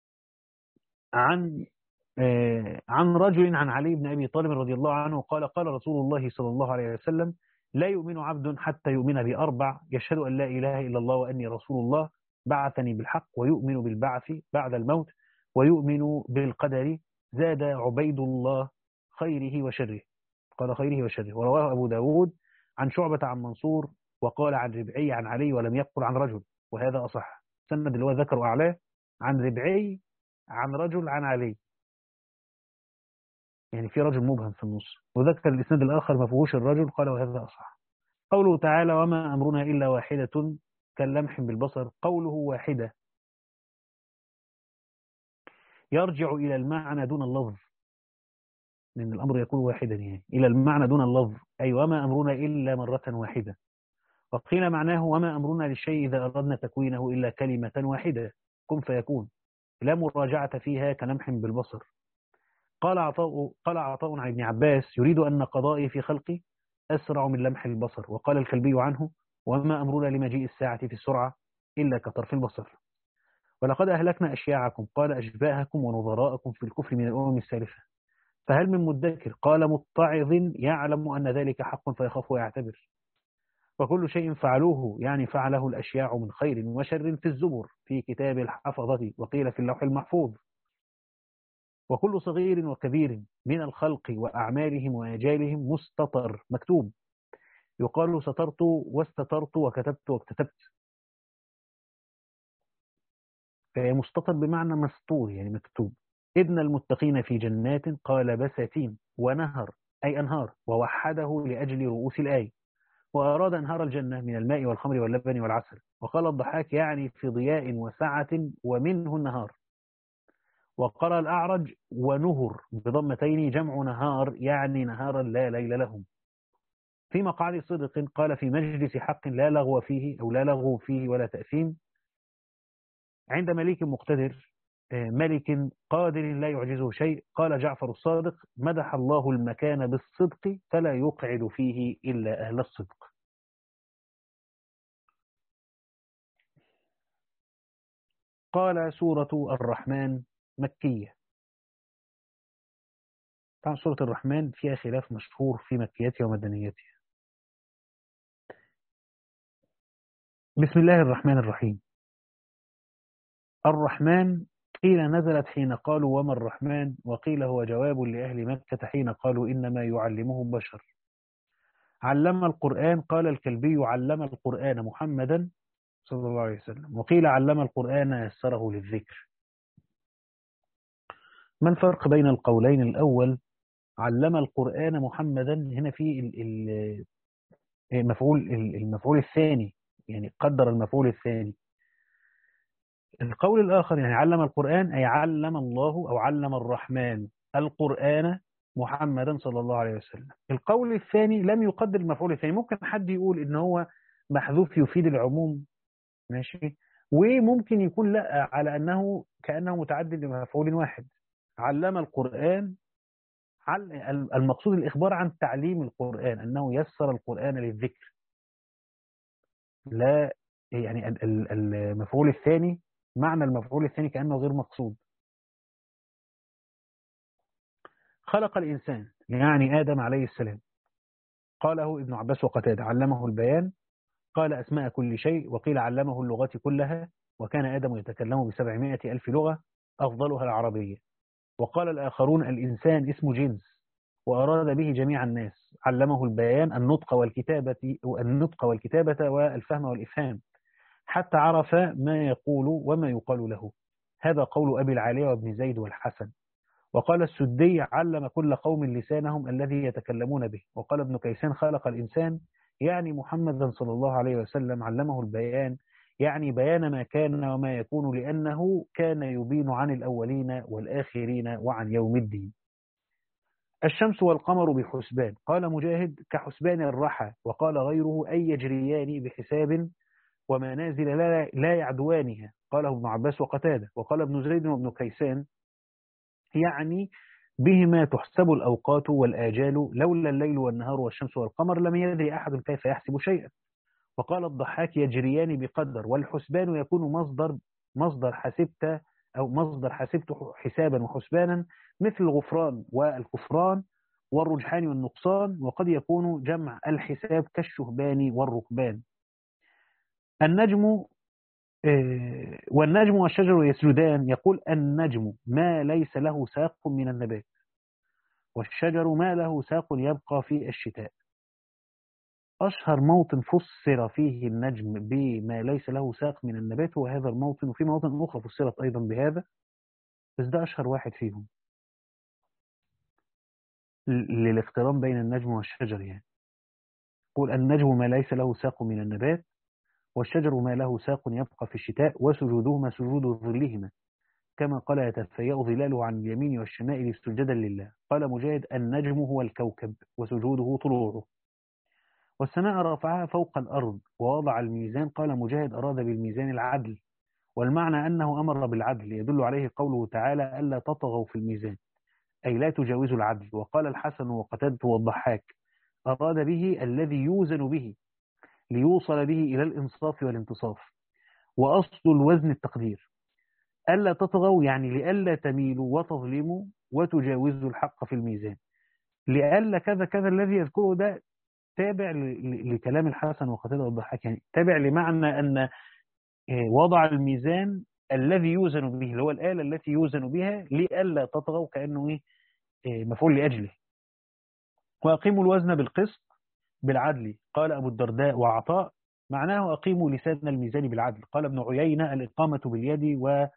عن عن رجل عن علي بن أبي طالب رضي الله عنه قال قال رسول الله صلى الله عليه وسلم لا يؤمن عبد حتى يؤمن بأربع يشهد أن لا إله إلا الله وأني رسول الله بعثني بالحق ويؤمن بالبعث بعد الموت ويؤمن بالقدر زاد عبيد الله خيره وشره قال خيره وشره. ورواه أبو داود عن شعبة عن منصور وقال عن ربعي عن علي ولم يقل عن رجل وهذا أصح. سند اللي هو ذكر أعلاه عن ربعي عن رجل عن علي، يعني في رجل مبهم في النص، وذكر الإسناد الآخر ما فيهوش الرجل قال وهذا أصح. قوله تعالى وما أمرنا إلا واحدة كاللمح بالبصر، قوله واحدة يرجع إلى المعنى دون اللفظ، لأن الأمر يكون واحدا يعني إلى المعنى دون اللفظ، أي وما أمرنا إلا مرة واحدة. وقيل معناه وما أمرنا للشيء إذا أردنا تكوينه إلا كلمة واحدة كن فيكون، لا مراجعة فيها كلمح بالبصر. قال عطاء قال عطاء عن ابن عباس يريد أن قضائي في خلقي أسرع من لمح البصر. وقال الكلبي عنه وما أمرنا لمجيء الساعة في السرعة إلا كطرف البصر. ولقد أهلكنا أشياعكم قال أشباهكم ونظراءكم في الكفر من الأمم السالفة فهل من مدكر قال متعظ يعلم أن ذلك حق فيخاف ويعتبر. وكل شيء فعلوه يعني فعله الأشياع من خير وشر في الزبر في كتاب الحفظة وقيل في اللوح المحفوظ. وكل صغير وكبير من الخلق وأعمالهم وآجالهم مستطر مكتوب، يقال سترت واستترت وكتبت واكتتبت، فهي مستطر بمعنى مستور يعني مكتوب. إذن المتقين في جنات قال بساتين ونهر أي أنهار ووحده لأجل رؤوس الآية، وأراد أنهار الجنة من الماء والخمر واللبن والعسل. وقال الضحاك يعني في ضياء وسعة ومنه النهار. وقال الأعرج ونهر بضمتين جمع نهار يعني نهارا لا ليل لهم. في مقعد صدق قال في مجلس حق لا لغو فيه أو لا لغو فيه ولا تأثيم عند مليك مقتدر ملك قادر لا يعجزه شيء. قال جعفر الصادق مدح الله المكان بالصدق فلا يقعد فيه إلا أهل الصدق. قال سورة الرحمن مكية. طبعا سورة الرحمن فيها خلاف مشهور في مكياتها ومدنياتها. بسم الله الرحمن الرحيم. الرحمن قيل نزلت حين قالوا وما الرحمن، وقيل هو جواب لأهل مكة حين قالوا إنما يعلمه بشر. علم القرآن قال الكلبي علم القرآن محمدا صلى الله عليه وسلم، وقيل علم القرآن يسره للذكر. ما الفرق بين القولين؟ الأول علم القرآن محمدا هنا في المفعول المفعول الثاني، يعني قدر المفعول الثاني. القول الآخر يعني علم القرآن أي علم الله أو علم الرحمن القرآن محمدا صلى الله عليه وسلم. القول الثاني لم يقدر المفعول الثاني، ممكن حد يقول إن هو محذوف يفيد العموم ماشي، وممكن يكون لا على أنه كأنه متعدد لمفعول واحد. علم القرآن المقصود الإخبار عن تعليم القرآن أنه يسر القرآن للذكر، لا يعني المفعول الثاني معنى المفعول الثاني كأنه غير مقصود. خلق الإنسان يعني آدم عليه السلام، قاله ابن عباس وقتادة. علمه البيان قال أسماء كل شيء، وقيل علمه اللغات كلها، وكان آدم يتكلم بسبعمائة ألف لغة أفضلها العربية. وقال الآخرون الإنسان اسم جنس وأراد به جميع الناس. علمه البيان النطق والكتابة النطق والكتابة والفهم والإفهام حتى عرف ما يقول وما يقال له. هذا قول أبي العالية وابن زيد والحسن. وقال السدي علم كل قوم لسانهم الذي يتكلمون به. وقال ابن كيسان خلق الإنسان يعني محمدا صلى الله عليه وسلم. علمه البيان يعني بيان ما كان وما يكون، لأنه كان يبين عن الأولين والآخرين وعن يوم الدين. الشمس والقمر بحسبان، قال مجاهد كحسبان الرحى، وقال غيره أي يجريان بحساب ومنازل لا, لا يعدوانها، قاله ابن عباس وقتادة. وقال ابن زيد وابن كيسان يعني بهما تحسب الأوقات والآجال، لولا الليل والنهار والشمس والقمر لم يدري أحد كيف يحسب شيئا. وقال الضحاك يجريان بقدر، والحسبان يكون مصدر مصدر حسبت أو مصدر حسبت حسابا وحسبانا، مثل الغفران والكفران والرجحان والنقصان. وقد يكون جمع الحساب كالشهبان والركبان. النجم آه، والنجم والشجر يسجدان، يقول النجم ما ليس له ساق من النبات، والشجر ما له ساق يبقى في الشتاء. أشهر موطن فسر فيه النجم بما ليس له ساق من النبات هو هذا الموطن، وفي مواطن أخرى فسرت أيضا بهذا، بس ده أشهر واحد فيهم للاقتران بين النجم والشجر. يعني يقول النجم ما ليس له ساق من النبات، والشجر ما له ساق يبقى في الشتاء، وسجودهما سجود ظلهما، كما قال يتفيأ ظلاله عن اليمين والشمائل سجدا لله. قال مجاهد النجم هو الكوكب وسجوده طلوعه. والسماء رفعها فوق الأرض ووضع الميزان، قال مجاهد أراد بالميزان العدل، والمعنى أنه أمر بالعدل، يدل عليه قوله تعالى ألا تطغوا في الميزان، أي لا تجاوزوا العدل. وقال الحسن وقتادة والضحاك أراد به الذي يوزن به، ليوصل به إلى الإنصاف والانتصاف. وأصل الوزن التقدير، ألا تطغوا يعني لألا تميلوا وتظلموا وتجاوزوا الحق في الميزان. لألا كذا كذا الذي يذكره ده تابع لكلام الحسن وقتادة والضحاك، يعني تابع لمعنى أن وضع الميزان الذي يوزن به، اللي هو الآلة التي يوزن بها، لألا تطغوا، كأنه إيه مفعول لأجله. وأقيموا الوزن بالقسط بالعدل، قال أبو الدرداء وعطاء معناه أقيموا لسان الميزان بالعدل. قال ابن عيينة الإقامة باليد و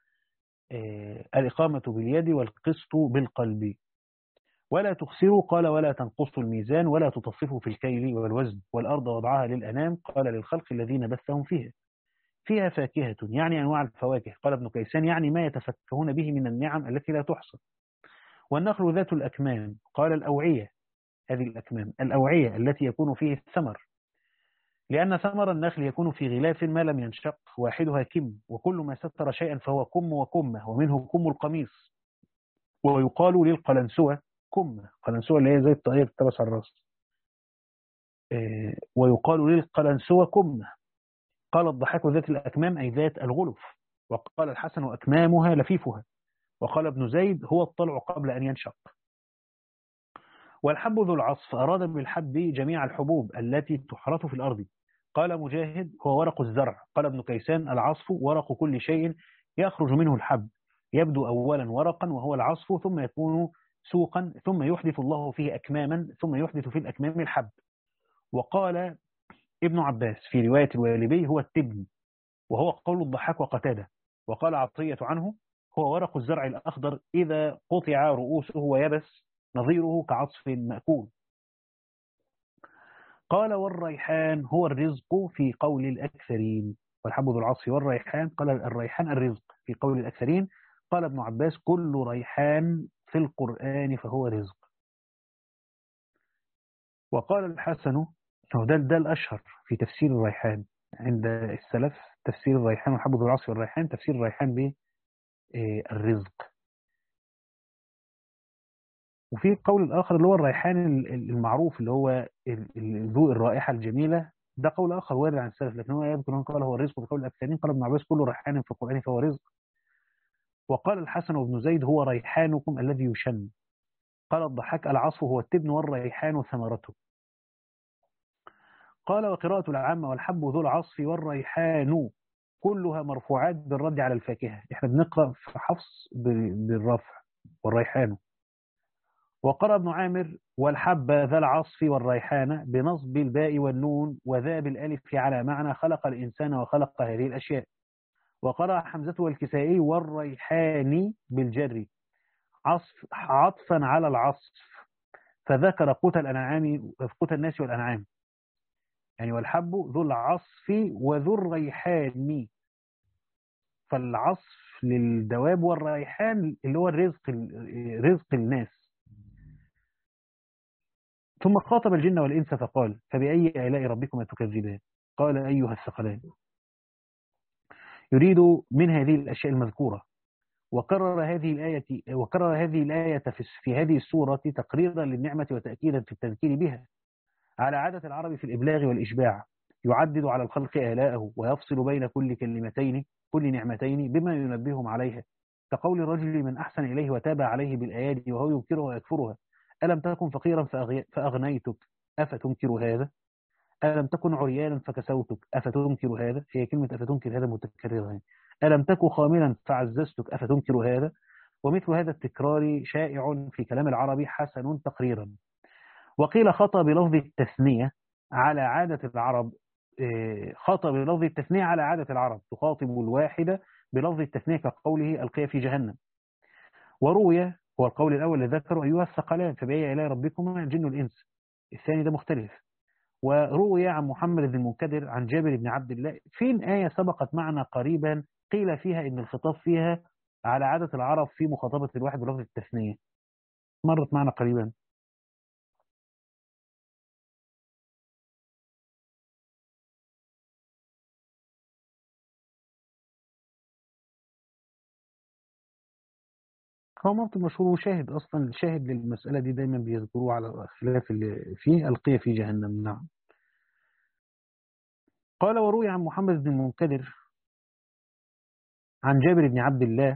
الإقامة باليد والقسط بالقلب. ولا تخسروا، قال ولا تنقصوا الميزان ولا تطففوا في الكيل والوزن. والأرض وضعها للأنام، قال للخلق الذين بثهم فيها. فيها فاكهة يعني أنواع الفواكه، قال ابن كيسان يعني ما يتفكهون به من النعم التي لا تحصى. والنخل ذات الأكمام، قال الأوعية، هذه الأكمام الأوعية التي يكون فيه الثمر، لأن ثمر النخل يكون في غلاف ما لم ينشق، واحدها كم، وكل ما ستر شيئا فهو كم وكمة، ومنه كم القميص. ويقال للقلنسوة كمة، قلنسوة اللي هي زي الطاقية بتلبس على الراس. إيه ويقال للقلنسوة كمة. قال الضحاك ذات الأكمام أي ذات الغلف. وقال الحسن أكمامها لفيفها. وقال ابن زيد هو الطلع قبل أن ينشق. والحب ذو العصف، أراد بالحب جميع الحبوب التي تحرث في الأرض. قال مجاهد هو ورق الزرع. قال ابن كيسان العصف ورق كل شيء يخرج منه الحب، يبدو أولا ورقا وهو العصف، ثم يكون سوقا، ثم يحدث الله فيه أكماما، ثم يحدث في الأكمام الحب. وقال ابن عباس في رواية الوالبي هو التبن، وهو قول الضحاك وقتادة. وقال عطية عنه هو ورق الزرع الأخضر إذا قطع رؤوسه ويبس، نظيره كعصف مأكول. قال والريحان هو الرزق في قول الأكثرين. والحب ذو العصف والريحان، قال الريحان الرزق في قول الأكثرين. قال ابن عباس كل ريحان في القرآن فهو رزق. وقال الحسن ده, ده الأشهر في تفسير الريحان عند السلف، تفسير الريحان والحب ذو العصف والريحان، تفسير الريحان بالرزق. وفي القول الآخر اللي هو الريحان المعروف اللي هو ذو الرائحة الجميلة، ده قول آخر وارد عن السلف، لكن هو يذكر أنه قال هو الرزق في قول الأكثرين. قال ابن عباس كل ريحان في القرآن فهو رزق. وقال الحسن وابن زيد هو ريحانكم الذي يشم. قال الضحاك العصف هو التبن والريحان ثمرته. قال وقراءة العامة والحب ذو العصف والريحان كلها مرفوعات بالرد على الفاكهة. احنا بنقرأ في حفص بالرفع والريحان. وقرأ ابن عامر والحب ذا العصف والريحان بنصب الباء والنون وذا بالالف على معنى خلق الإنسان وخلق هذه الأشياء. وقرأ حمزة والكسائي والريحان بالجر عصف عطفا على العصف، فذكر قوت الأنعام قوت الناس والأنعام، يعني والحب ذو العصف وذو الريحان، فالعصف للدواب والريحان اللي هو الرزق رزق الناس. ثم خاطب الجن والإنس فقال فبأي آلاء ربكما تكذبان؟ قال أيها الثقلان يريد من هذه الأشياء المذكورة. وكرر هذه الآية وكرر هذه الآية في في هذه السورة تقريرا للنعمة وتأكيدا في التذكير بها، على عادة العرب في الإبلاغ والإشباع، يعدد على الخلق آلاءه ويفصل بين كل كلمتين كل نعمتين بما ينبههم عليها، كقول الرجل من أحسن إليه وتابع عليه بالأيادي وهو ينكرها ويكفرها: ألم تكن فقيرا فأغنيتك أفتنكر هذا؟ ألم تكن عريانا فكسوتك أفتنكر هذا؟ هي كلمة أفتنكر هذا متكررة يعني. ألم تكن خاملا فعززتك أفتنكر هذا؟ ومثل هذا التكرار شائع في كلام العربي حسن تقريرا. وقيل خطأ بلفظ التثنية على عادة العرب خطأ بلفظ التثنية على عادة العرب، تخاطب الواحدة بلفظ التثنية كقوله ألقي في جهنم. وروي، هو القول الأول اللي ذكره، أيها الثقلان فبأي آلاء ربكما الجن والإنس. الثاني ده مختلف. وروي عن محمد بن المنكدر عن جابر بن عبد الله. فين آية سبقت معنا قريبا قيل فيها إن الخطاب فيها على عادة العرب في مخاطبة الواحد بلفظ التثنية؟ مرت معنا قريبا. هو موطن مشهور وشاهد، أصلا الشاهد للمسألة دي دايما بيذكروه على خلاف اللي فيه ألقية في جهنم. نعم. قال وروي عن محمد بن المنكدر عن جابر بن عبد الله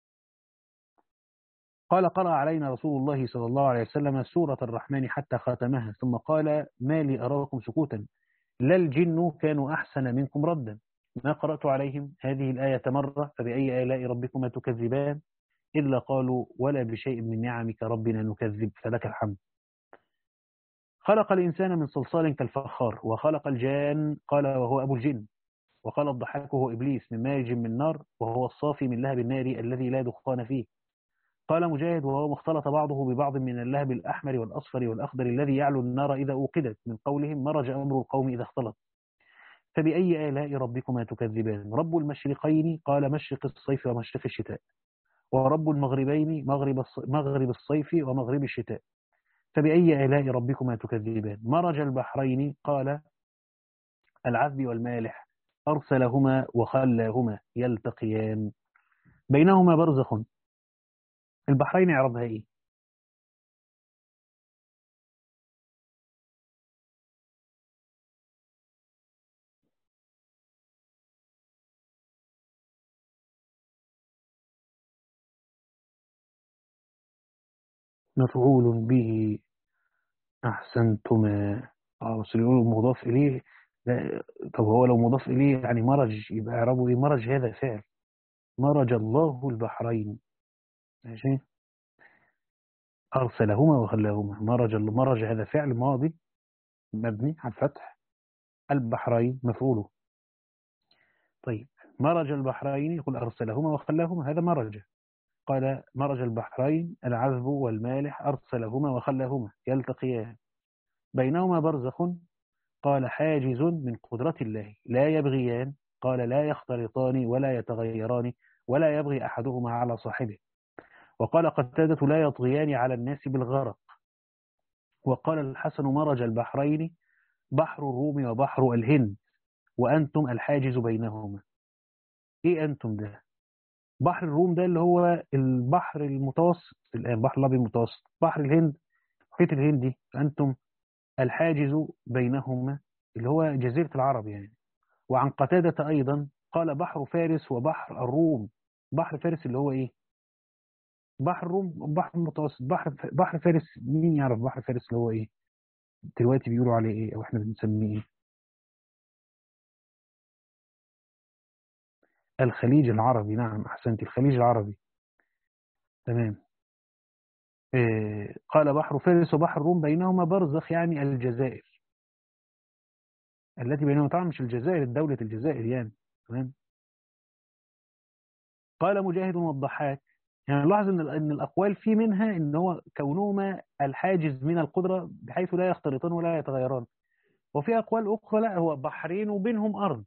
قال قرأ علينا رسول الله صلى الله عليه وسلم سورة الرحمن حتى ختمها، ثم قال ما لي أراكم سكوتا، لا الجن كانوا أحسن منكم ردا، ما قرأت عليهم هذه الآية مرة فبأي آلاء ربكما تكذبان، إلا قالوا ولا بشيء من نعمك ربنا نكذب فلك الحمد. خلق الإنسان من صلصال كالفخار، وخلق الجان قال وهو أبو الجن، وقال الضحاك هو إبليس من مارج من نار، وهو الصافي من لهب النار الذي لا دخان فيه. قال مجاهد وهو مختلط بعضه ببعض من اللهب الأحمر والأصفر والأخضر الذي يعلو النار إذا أوقدت، من قولهم مرج أمر القوم إذا اختلط. فبأي آلاء ربكما تكذبان؟ رب المشرقين قال مشرق الصيف ومشرق الشتاء، ورب المغربين مغرب مغرب الصيف ومغرب الشتاء. فبأي آلاء ربكما تكذبان؟ مرج البحرين قال العذب والمالح، أرسلهما وخلاهما يلتقيان بينهما برزخ. البحرين يعرضها إيه؟ مفعول به، أحسنتما. اه بس يقولوا مضاف إليه. لا. طب هو لو مضاف إليه يعني مرج، يبقى إعرابه إيه؟ مرج هذا فعل، مرج الله البحرين. ماشي. أرسلهما وخلاهما، مرج مرج هذا فعل ماضي مبني على الفتح، البحرين مفعوله. طيب مرج البحرين يقول أرسلهما وخلاهما، هذا مرج. قال مرج البحرين العذب والمالح أرسلهما وخلاهما يلتقيان بينهما برزخ. قال حاجز من قدرة الله لا يبغيان، قال لا يختلطان ولا يتغيران ولا يبغي أحدهما على صاحبه. وقال قتادة لا يطغيان على الناس بالغرق. وقال الحسن مرج البحرين بحر الروم وبحر الهند، وأنتم الحاجز بينهما. إيه أنتم ده؟ بحر الروم ده اللي هو البحر المتوسط الآن، بحر الأبيض المتوسط. بحر الهند محيط الهندي، أنتم الحاجز بينهما اللي هو جزيرة العرب يعني. وعن قتادة أيضا قال بحر فارس وبحر الروم. بحر فارس اللي هو إيه؟ بحر الروم بحر المتوسط. بحر بحر فارس، مين يعرف بحر فارس اللي هو إيه؟ دلوقتي بيقولوا عليه إيه أو إحنا بنسميه إيه؟ الخليج العربي. نعم أحسنت، الخليج العربي. تمام. إيه قال بحر فارس وبحر الروم بينهما برزخ، يعني الجزائر التي بينهما، طبعا مش الجزائر دولة الجزائر يعني. تمام. قال مجاهد والضحاك، يعني لاحظ ان ان الاقوال في منها ان هو كونهما الحاجز من القدره بحيث لا يختلطان ولا يتغيران، وفي اقوال اخرى لا، هو بحرين وبينهم ارض.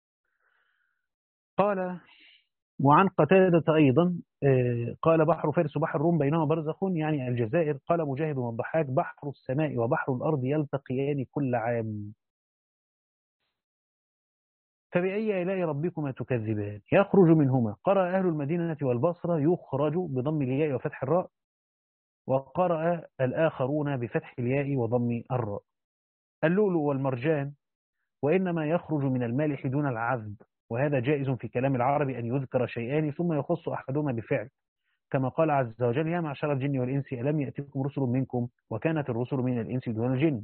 قال وعن قتادة ايضا آه، قال بحر فارس وبحر الروم بينهما برزخ، يعني الجزائر. قال مجاهد والضحاك بحر السماء وبحر الارض يلتقيان كل عام. فبأي آلاء ربكما تكذبان يخرج منهما. قرأ أهل المدينة والبصرة يخرج بضم الياء وفتح الراء، وقرأ الآخرون بفتح الياء وضم الراء. اللؤلؤ والمرجان، وإنما يخرج من المالح دون العذب، وهذا جائز في كلام العرب أن يذكر شيئان ثم يخص أحدهما بفعل، كما قال عز وجل: يا معشر الجن والإنس ألم يأتكم رسل منكم، وكانت الرسل من الإنس دون الجن.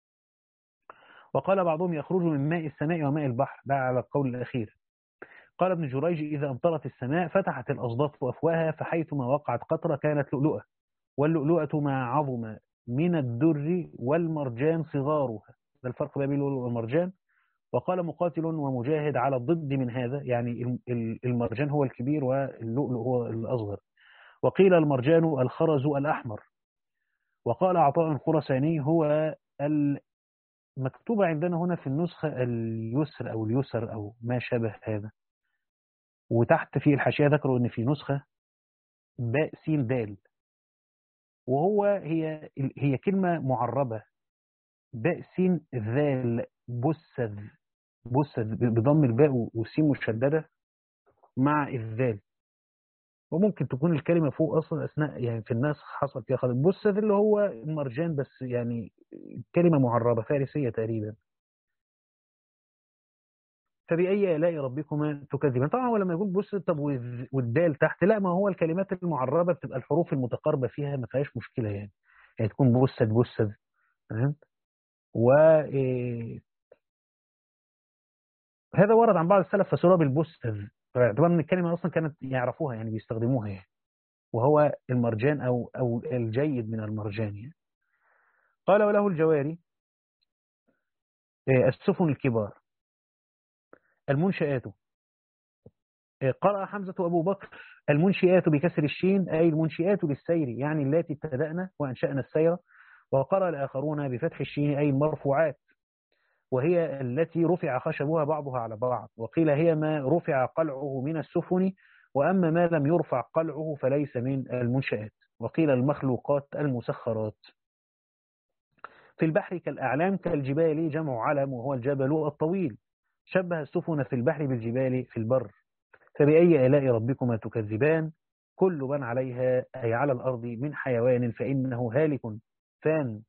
وقال بعضهم يخرج من ماء السماء وماء البحر، ده على القول الأخير. قال ابن جريج: إذا أمطرت السماء فتحت الأصداف أفواهها، فحيثما وقعت قطرة كانت لؤلؤة، واللؤلؤة ما عظم من الدر والمرجان صغارها. ده الفرق بين اللؤلؤ والمرجان. وقال مقاتل ومجاهد على الضد من هذا، يعني المرجان هو الكبير واللؤلؤ هو الأصغر. وقيل المرجان الخرز الأحمر. وقال عطاء خرساني: هو المكتوب عندنا هنا في النسخة اليسر أو اليسر أو ما شابه هذا، وتحت في الحاشية ذكروا أن في نسخة باء سين دال، وهو هي هي كلمة معربة، باء سين ذال بسذ، بسذ بضم الباء والسين مشددة مع الذال. وممكن تكون الكلمة فوق أصلا أثناء يعني في الناس حصل فيها خلط. بسذ اللي هو المرجان، بس يعني كلمة معربة فارسية تقريبا. فبأي آلاء ربكما تكذبان. طبعا هو لما يقول بص طب والدال تحت، لا، ما هو الكلمات المعربة بتبقى الحروف المتقاربة فيها ما فيهاش مشكلة يعني، يعني تكون بسد بسد، تمام. وهذا ورد عن بعض السلف فسرها بالبسد، باعتبار ان الكلمة اصلا كانت يعرفوها يعني بيستخدموها يعني، وهو المرجان او او الجيد من المرجان يعني. قال: وله الجواري السفن الكبار المنشآت. قرأ حمزة وأبو بكر: المنشئات بكسر الشين، أي المنشئات للسير، يعني التي ابتدأنا وأنشأنا السير. وقرأ الآخرون بفتح الشين، أي المرفوعات، وهي التي رفع خشبها بعضها على بعض. وقيل هي ما رفع قلعه من السفن، وأما ما لم يرفع قلعه فليس من المنشآت. وقيل المخلوقات المسخرات. في البحر كالأعلام كالجبال، جمع علم وهو الجبل الطويل. شبه السفن في البحر بالجبال في البر. فبأي آلاء ربكما تكذبان. كل من عليها، أي على الأرض، من حيوان فإنه هالك فان،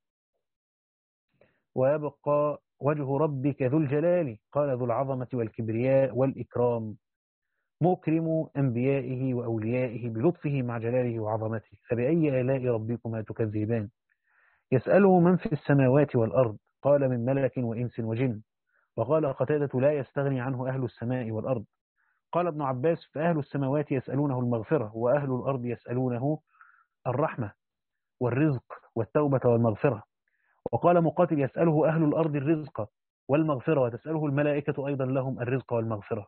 ويبقى وجه ربك ذو الجلال، قال ذو العظمة والكبرياء والإكرام، مكرم أنبيائه وأوليائه بلطفه مع جلاله وعظمته. فبأي آلاء ربكما تكذبان. يسأله من في السماوات والأرض، قال من ملك وإنس وجن. وقال قتادة: لا يستغني عنه أهل السماء والأرض. قال ابن عباس: فأهل السماوات يسألونه المغفرة، وأهل الأرض يسألونه الرحمة والرزق والتوبة والمغفرة. وقال مقاتل: يسأله أهل الأرض الرزق والمغفرة، وتسأله الملائكة أيضا لهم الرزق والمغفرة.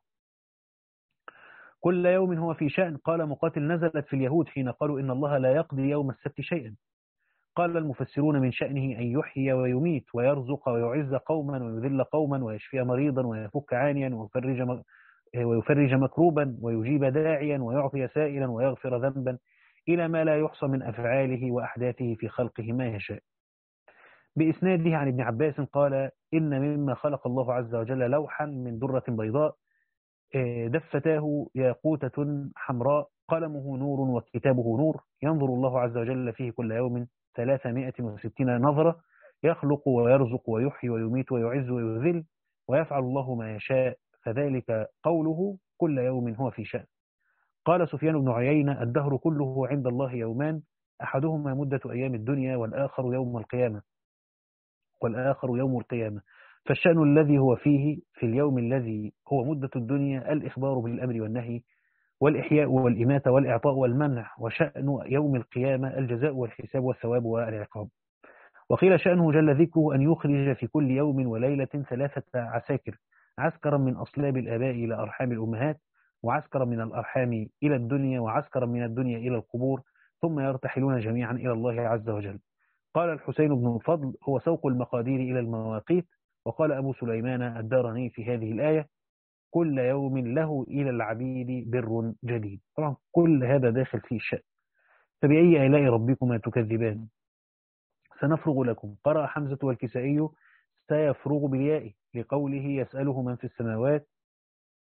كل يوم هو في شأن. قال مقاتل: نزلت في اليهود حين قالوا إن الله لا يقضي يوم السبت شيئا. قال المفسرون: من شأنه أن يحيي ويميت ويرزق ويعز قوما ويذل قوما ويشفي مريضا ويفك عانيا ويفرج ويفرج مكروبا ويجيب داعيا ويعطي سائلا ويغفر ذنبا، إلى ما لا يحصى من أفعاله وأحداثه في خلقه ما يشاء. بإسناده عن ابن عباس قال: إن مما خلق الله عز وجل لوحا من درة بيضاء، دفتاه ياقوتة حمراء، قلمه نور وكتابه نور، ينظر الله عز وجل فيه كل يوم ثلاثمائة وستين نظرة، يخلق ويرزق ويحيي ويميت ويعز ويذل، ويفعل الله ما يشاء. فذلك قوله كل يوم هو في شأن. قال سفيان بن عيينة: الدهر كله عند الله يومان، أحدهما مدة أيام الدنيا، والآخر يوم القيامة والآخر يوم القيامة. فالشأن الذي هو فيه في اليوم الذي هو مدة الدنيا الإخبار بالأمر والنهي والإحياء والإماتة والإعطاء والمنع، وشأن يوم القيامة الجزاء والحساب والثواب والعقاب. وقيل شأنه جل ذكره أن يخرج في كل يوم وليلة ثلاثة عساكر، عسكرا من أصلاب الآباء إلى أرحام الأمهات، وعسكرا من الأرحام إلى الدنيا، وعسكرا من الدنيا إلى القبور، ثم يرتحلون جميعا إلى الله عز وجل. قال الحسين بن الفضل: هو سوق المقادير إلى المواقيت. وقال أبو سليمان الداراني في هذه الآية: كل يوم له إلى العبيد بر جديد. طبعا كل هذا داخل فيه الشأن. فبأي آلاء ربكما تكذبان. سنفرغ لكم. قرأ حمزة والكسائي: سيفرغ بالياء، لقوله يسأله من في السماوات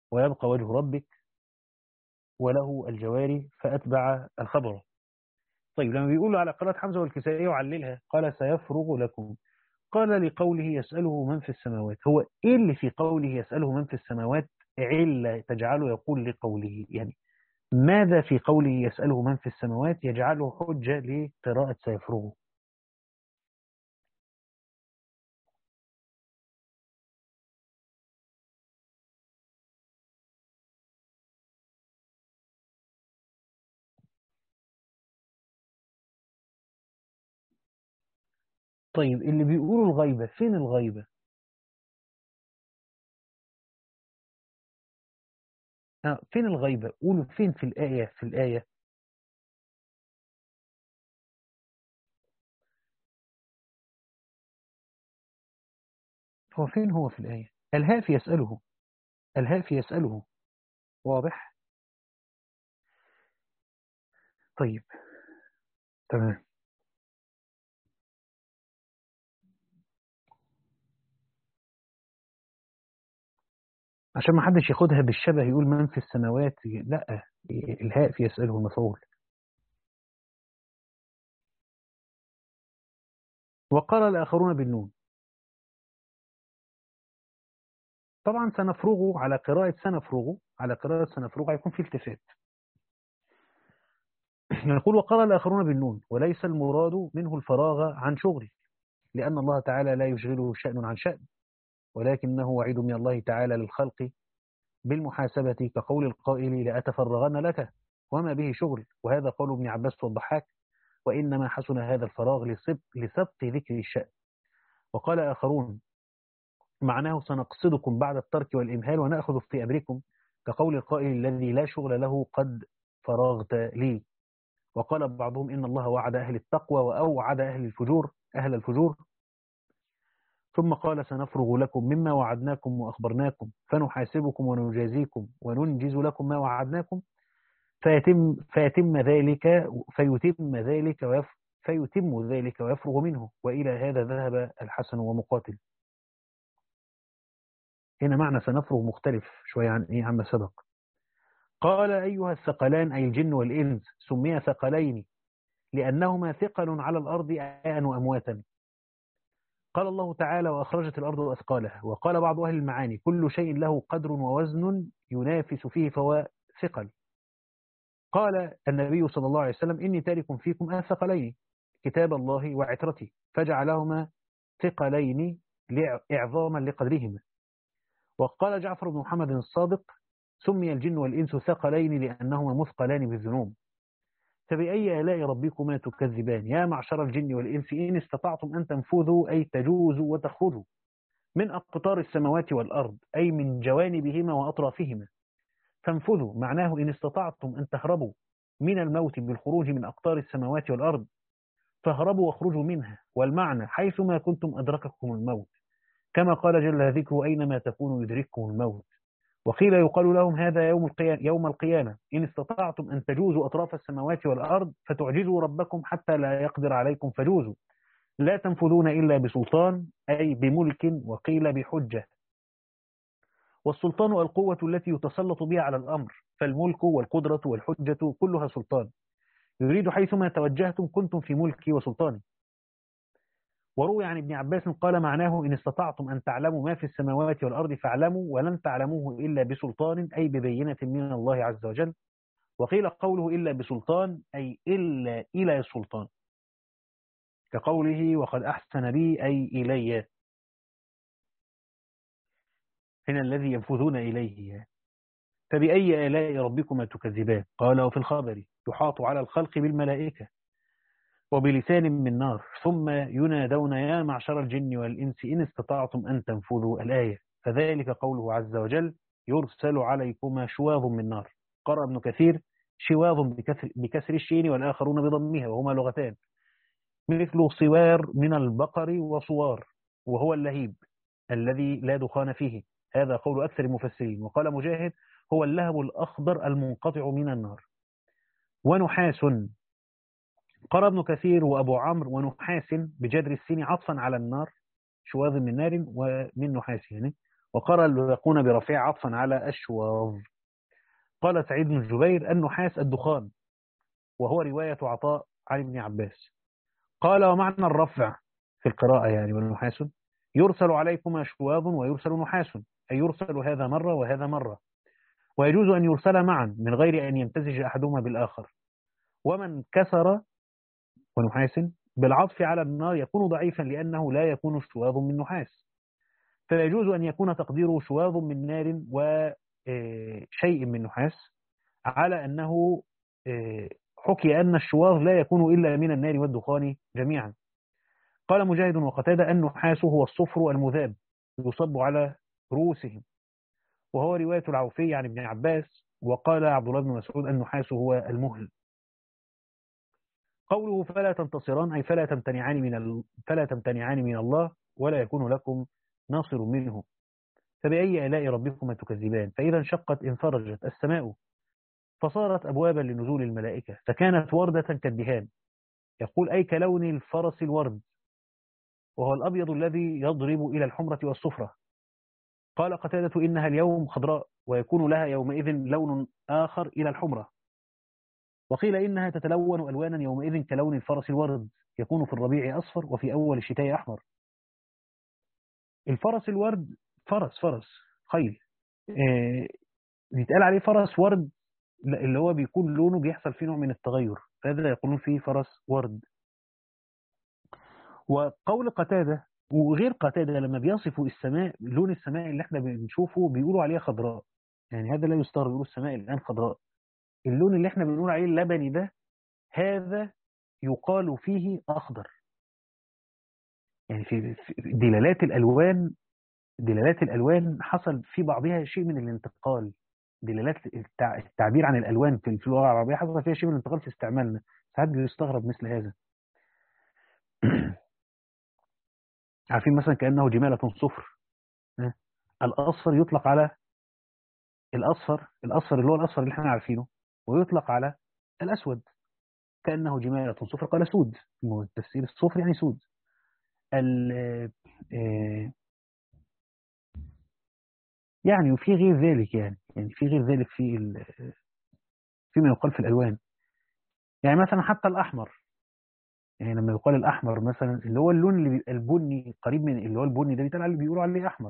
ويبقى وجه ربك وله الجواري فأتبع الخبر. طيب لما بيقولوا على قراءة حمزة والكسائي وعللها قال سيفرغ لكم، قال لقوله يسأله من في السماوات، هو إيه اللي في قوله يسأله من في السماوات علة تجعله يقول لقوله؟ يعني ماذا في قوله يسأله من في السماوات يجعله حجة لقراءة سيفرغ؟ طيب اللي بيقولوا الغيبة، فين الغيبة؟ آه فين الغيبة؟ قولوا فين في الآية، في الآية. هو فين هو في الآية؟ الهاف يسأله، الهاف يسأله، واضح. طيب تمام. عشان ما حدش ياخدها بالشبه يقول من في السماوات، لا، الهاء يسأله المفعول. وقال الآخرون بالنون. طبعا سنفرغ على قراءة سنفرغ، على قراءة سنفرغ هيكون في التفات. يقول وقال الآخرون بالنون وليس المراد منه الفراغ عن شغل، لأن الله تعالى لا يشغله شأن عن شأن، ولكنه وعيد من الله تعالى للخلق بالمحاسبة، كقول القائل لأتفرغن لك وما به شغل، وهذا قول ابن عباس والضحاك، وإنما حسن هذا الفراغ لسبق, لسبق ذكر الشأن. وقال آخرون معناه سنقصدكم بعد الترك والإمهال ونأخذ في أمركم، كقول القائل الذي لا شغل له قد فرغت لي. وقال بعضهم إن الله وعد أهل التقوى وأوعد أهل الفجور، أهل الفجور، ثم قال سنفرغ لكم مما وعدناكم وأخبرناكم فنحاسبكم ونجازيكم وننجز لكم ما وعدناكم، فيتم, فيتم ذلك فيتم ذلك ويف فيتم ذلك ويفرغ منه، وإلى هذا ذهب الحسن ومقاتل. هنا معنى سنفرغ مختلف شوية عن إيه عما سبق. قال أيها الثقلان أي الجن والإنس سمي ثقلين لأنهما ثقل على الأرض آن وأمواتا. قال الله تعالى وأخرجت الأرض أثقالها. وقال بعض أهل المعاني كل شيء له قدر ووزن ينافس فيه فهو ثقل. قال النبي صلى الله عليه وسلم إني تارك فيكم الثقلين كتاب الله وعترتي، فجعلهما ثقلين إعظاما لقدرهما. وقال جعفر بن محمد الصادق سمي الجن والإنس ثقلين لأنهما مثقلان بالذنوب. فبأي آلاء ربكما تكذبان يا معشر الجن والإنس إن استطعتم أن تنفذوا أي تجوزوا وتخرجوا من أقطار السماوات والأرض أي من جوانبهما وأطرافهما. فانفذوا معناه إن استطعتم أن تهربوا من الموت بالخروج من أقطار السماوات والأرض فاهربوا واخرجوا منها، والمعنى حيثما كنتم أدرككم الموت، كما قال جل ذكره أينما تكونوا يدرككم الموت. وقيل يقال لهم هذا يوم القيامة, يوم القيامة إن استطعتم أن تجوزوا أطراف السماوات والأرض فتعجزوا ربكم حتى لا يقدر عليكم فجوزوا، لا تنفذون إلا بسلطان أي بملك، وقيل بحجة. والسلطان القوة التي يتسلط بها على الأمر، فالملك والقدرة والحجة كلها سلطان، يريد حيثما توجهتم كنتم في ملكي وسلطاني. وروي عن ابن عباس قال معناه إن استطعتم أن تعلموا ما في السماوات والأرض فاعلموا ولن تعلموه إلا بسلطان أي ببينة من الله عز وجل. وقيل قوله إلا بسلطان أي إلا إلى السلطان، كقوله وقد أحسن بي أي إلي، هنا الذي ينفذون إليه. فبأي آلاء ربكما تكذبان؟ قال وفي الخبر يحاط على الخلق بالملائكة وبلسان من نار ثم ينادون يا معشر الجن والإنس إن استطعتم أن تنفذوا الآية، فذلك قوله عز وجل يرسل عليكما شواظ من نار. قرأ ابن كثير شواظ بكسر, بكسر الشين والآخرون بضمها وهما لغتان، مثل صوار من البقر وصوار وهو اللهيب الذي لا دخان فيه، هذا قول أكثر المفسرين. وقال مجاهد هو اللهب الأخضر المنقطع من النار. ونحاس، قرأ ابن كثير وأبو عمرو ونحاس بجدر السين عطفا على النار، شواظ من نار ومن نحاس يعني. وقرأ الباقون برفيع عطفا على الشواظ. قال سعيد بن جبير النحاس الدخان، وهو رواية عطاء عن ابن عباس. قال ومعنى الرفع في القراءة يعني والنحاس يرسل عليكما شواظ ويرسل نحاس، أي يرسل هذا مرة وهذا مرة، ويجوز أن يرسل معا من غير أن يمتزج أحدهما بالآخر. ومن كسر ونحاس بالعطف على النار يكون ضعيفا لأنه لا يكون شواظ من نحاس، فيجوز أن يكون تقديره شواظ من نار وشيء من نحاس، على أنه حكي أن الشواظ لا يكون إلا من النار والدخان جميعا. قال مجاهد وقتادة النحاس هو الصفر المذاب يصب على رؤوسهم، وهو رواية العوفي عن ابن عباس. وقال عبد الله بن مسعود النحاس هو المهل. قوله فلا تنتصران أي فلا تمتنعان من ال... فلا تمتنعان من الله ولا يكون لكم ناصر منه، فبأي آلاء ربكما تكذبان. فإذا انشقت انفرجت السماء فصارت أبوابا لنزول الملائكة فكانت وردة كالدهان، يقول أي كلون الفرس الورد، وهو الأبيض الذي يضرب إلى الحمرة والصفرة. قال قتادة إنها اليوم خضراء ويكون لها يومئذ لون آخر إلى الحمرة. وقيل إنها تتلون ألوانا يومئذ كلون الفرس الورد، يكون في الربيع أصفر وفي أول الشتاء أحمر. الفرس الورد فرس فرس خيل، آه يتقال عليه فرس ورد اللي هو بيكون لونه بيحصل فيه نوع من التغير، فهذا يقولون فيه فرس ورد. وقول قتادة وغير قتادة لما بيصفوا السماء، لون السماء اللي احنا بنشوفه بيقولوا عليها خضراء، يعني هذا لا يستغرب، يقولوا السماء الآن خضراء. اللون اللي احنا بنقول عليه اللبني ده هذا يقال فيه أخضر. يعني في دلالات الألوان، دلالات الألوان حصل في بعضها شيء من الانتقال. دلالات التعبير عن الألوان في اللغة العربية حصل فيها شيء من الانتقال في استعمالنا، ساعات بيستغرب مثل هذا. عارفين مثلا كأنه جمالة صفر، الأصفر يطلق على الأصفر، الأصفر اللي هو الأصفر اللي احنا عارفينه، ويطلق على الأسود كأنه جمالة صفر، قال سود، التفسير الصفر يعني سود. يعني وفي غير ذلك، يعني يعني في غير ذلك في في ما يقال في الألوان. يعني مثلا حتى الأحمر، يعني لما يقال الأحمر مثلا اللي هو اللون اللي بيبقى البني قريب من اللي هو البني ده بيتقال عليه، بيقولوا عليه أحمر.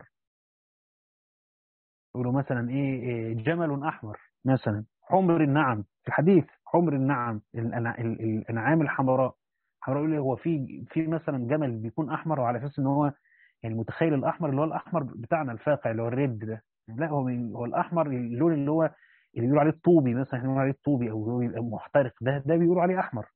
يقولوا مثلا إيه, إيه جمل أحمر مثلا، حمر النعم في الحديث، حمر النعم الأنعام الحمراء حمراء. يقول لي هو في في مثلا جمل بيكون أحمر، وعلى أساس إن هو يعني متخيل الأحمر اللي هو الأحمر بتاعنا الفاقع اللي هو الريد ده، لا هو هو الأحمر اللون اللي هو اللي بيقولوا عليه الطوبي مثلا، احنا بنقول عليه الطوبي او هو يبقى محترق، ده ده بيقولوا عليه احمر.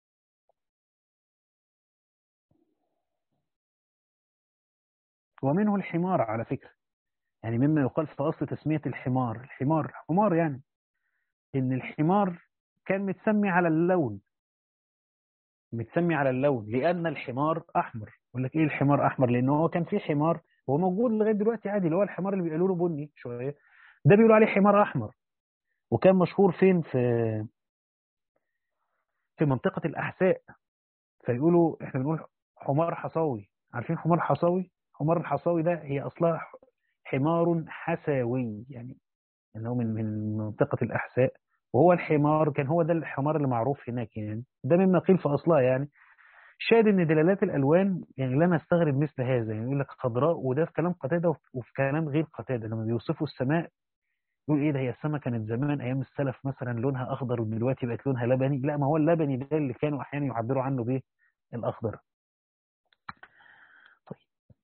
ومنه الحمار على فكرة، يعني مما يقال في أصل تسمية الحمار، الحمار حمار يعني إن الحمار كان متسمي على اللون، متسمي على اللون لأن الحمار أحمر. يقول لك إيه الحمار أحمر؟ لأنه هو كان في حمار هو موجود لغاية دلوقتي عادي، اللي هو الحمار اللي بيبقى لونه بني شوية، ده بيقولوا عليه حمار أحمر. وكان مشهور فين؟ في في منطقة الأحساء، فيقولوا إحنا بنقول حمار حصاوي. عارفين حمار حصاوي؟ حمار الحصاوي ده هي أصلها حمار حساوي، يعني انه من من منطقة الأحساء، وهو الحمار كان هو ده الحمار اللي معروف هناك، يعني ده مما قيل في أصلها. يعني شاهد ان دلالات الألوان يعني لا نستغرب مثل هذا، يعني يقول لك خضراء، وده في كلام قتادة وفي كلام غير قتادة لما بيوصفوا السماء يقول ايه ده، هي السماء كانت زمان ايام السلف مثلا لونها اخضر ودلوقتي بقت لونها لبني؟ لا، ما هو اللبني ده اللي كانوا احيانا يعبروا عنه بايه؟ الاخضر. طيب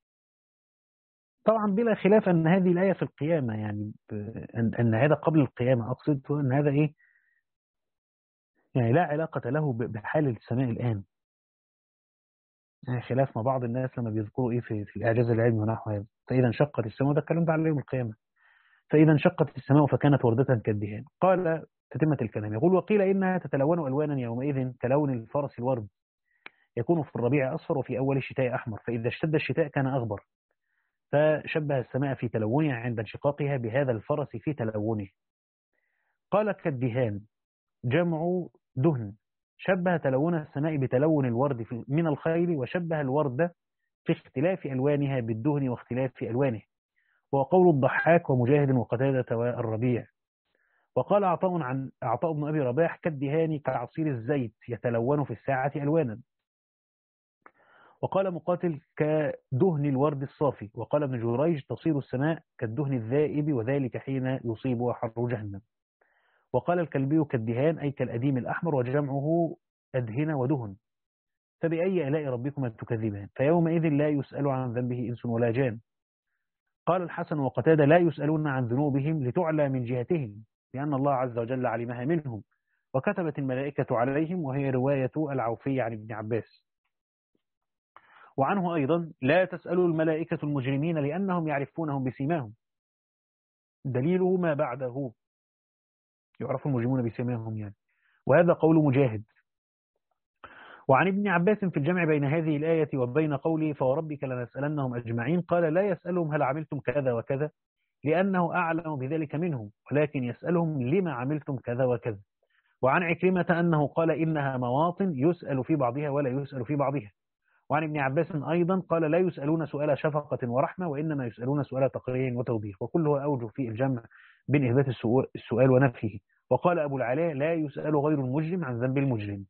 طبعا بلا خلاف ان هذه الآية في القيامة، يعني ان ان هذا قبل القيامة، اقصد ان هذا ايه، يعني لا علاقة له بحال السماء الآن، يعني خلاف ما بعض الناس لما بيذكروا إيه في, في الإعجاز العلمي ونحو هذا. فإذا انشقت السماء، ده الكلام ده على يوم القيامة، فإذا انشقت السماء فكانت وردة كالدهان. قال تتمة الكلام، يقول وقيل إنها تتلون ألوانا يومئذ كلون الفرس الورد، يكون في الربيع أصفر وفي أول الشتاء أحمر، فإذا اشتد الشتاء كان أغبر، فشبه السماء في تلونها عند انشقاقها بهذا الفرس في تلونه. قال كالدهان جمع دهن، شبه تلون السماء بتلون الورد من الخيل، وشبه الورد في اختلاف ألوانها بالدهن واختلاف ألوانه. وقول الضحاك ومجاهد وقتادة والربيع. وقال عطاء عن عطاء بن أبي رباح: كالدهان كعصير الزيت يتلون في الساعة ألوانا. وقال مقاتل: كدهن الورد الصافي. وقال ابن جريج: تصير السماء كالدهن الذائب، وذلك حين يصيبها حر جهنم. وقال الكلبي: كالدهان أي كالأديم الأحمر، وجمعه أدهن ودهن. فبأي آلاء ربكما تكذبان؟ فيومئذ لا يسأل عن ذنبه إنس ولا جان. قال الحسن وقتادة: لا يسألون عن ذنوبهم لتعلى من جهتهم، لأن الله عز وجل علمها منهم وكتبت الملائكة عليهم، وهي رواية العوفي عن ابن عباس. وعنه أيضا: لا تسألوا الملائكة المجرمين لأنهم يعرفونهم بسيماهم. دليله ما بعده، يعرف المجرمون بسيماهم يعني. وهذا قول مجاهد. وعن ابن عباس في الجمع بين هذه الآية وبين قوله: فوربك لنسألنهم أجمعين، قال: لا يسألهم هل عملتم كذا وكذا، لأنه أعلم بذلك منهم، ولكن يسألهم لما عملتم كذا وكذا. وعن عكرمة أنه قال: إنها مواطن يسأل في بعضها ولا يسأل في بعضها. وعن ابن عباس أيضا قال: لا يسألون سؤال شفقة ورحمة، وإنما يسألون سؤال تقرير وتوبيخ. وكله أوجه في الجمع بين إثبات السؤال ونفيه. وقال أبو العلاء: لا يسأل غير المجرم عن ذنب المجرم.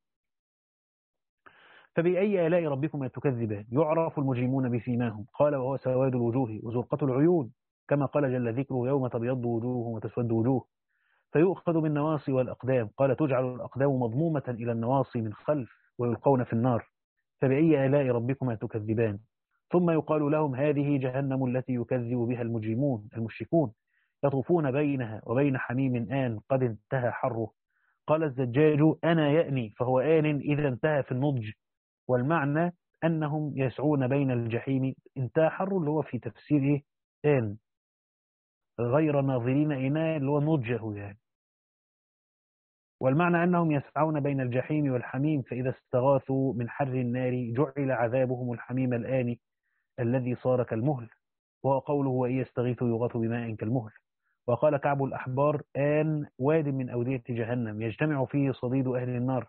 فبأي آلاء ربكما تكذبان؟ يعرف المجرمون بسيماهم. قال: وهو سواد الوجوه وزرقة العيون، كما قال جل ذكره: يوم تبيض وجوه وتسود وجوه. فيؤخذ بالنواصي والأقدام. قال: تجعل الأقدام مضمومة إلى النواصي من خلف ويلقون في النار. فبأي آلاء ربكما تكذبان؟ ثم يقال لهم: هذه جهنم التي يكذب بها المجرمون المشركون، يطوفون بينها وبين حميم آن قد انتهى حره. قال الزجاج: أنا يأني، فهو آن إذا انتهى في النضج. والمعنى أنهم يسعون بين الجحيم، انتهى حره اللي هو في تفسير إيه؟ آن، غير ناظرين إناء اللي هو نضجه يعني. والمعنى أنهم يسعون بين الجحيم والحميم، فإذا استغاثوا من حر النار جعل عذابهم الحميم الآن الذي صار كالمهل. وهو قوله: وإن يستغيثوا يغاثوا بماء كالمهل. وقال كعب الأحبار: آن واد من أودية جهنم يجتمع فيه صديد أهل النار،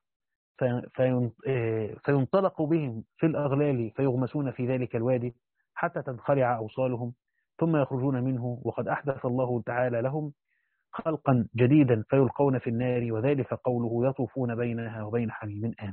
فينطلق بهم في الأغلال فيغمسون في ذلك الوادي حتى تنخلع أوصالهم، ثم يخرجون منه وقد أحدث الله تعالى لهم خلقا جديدا فيلقون في النار. وذلك قوله: يطوفون بينها وبين حميم آن.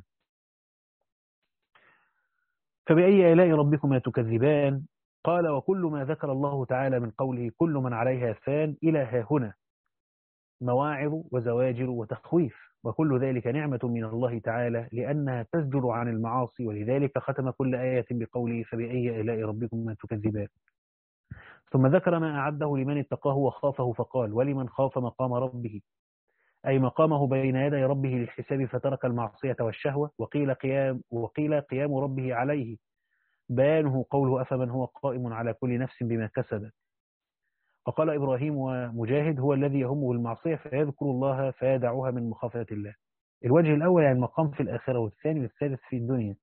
فبأي آلاء ربكما تكذبان؟ قال: وكل ما ذكر الله تعالى من قوله: كل من عليها فان إلى ها هنا مواعظ وزواجر وتخويف، وكل ذلك نعمة من الله تعالى لأنها تزجر عن المعاصي، ولذلك ختم كل آية بقوله: فبأي آلاء ربكما تكذبان. ثم ذكر ما أعده لمن اتقاه وخافه فقال: ولمن خاف مقام ربه، أي مقامه بين يدي ربه للحساب فترك المعصية والشهوة. وقيل قيام, وقيل قيام ربه عليه، بيانه قوله: أفمن هو قائم على كل نفس بما كسبت. وقال إبراهيم ومجاهد: هو الذي يهمه المعصية فيذكر الله فيدعوها من مخافة الله. الوجه الأول يعني المقام في الآخرة، والثاني والثالث في الدنيا.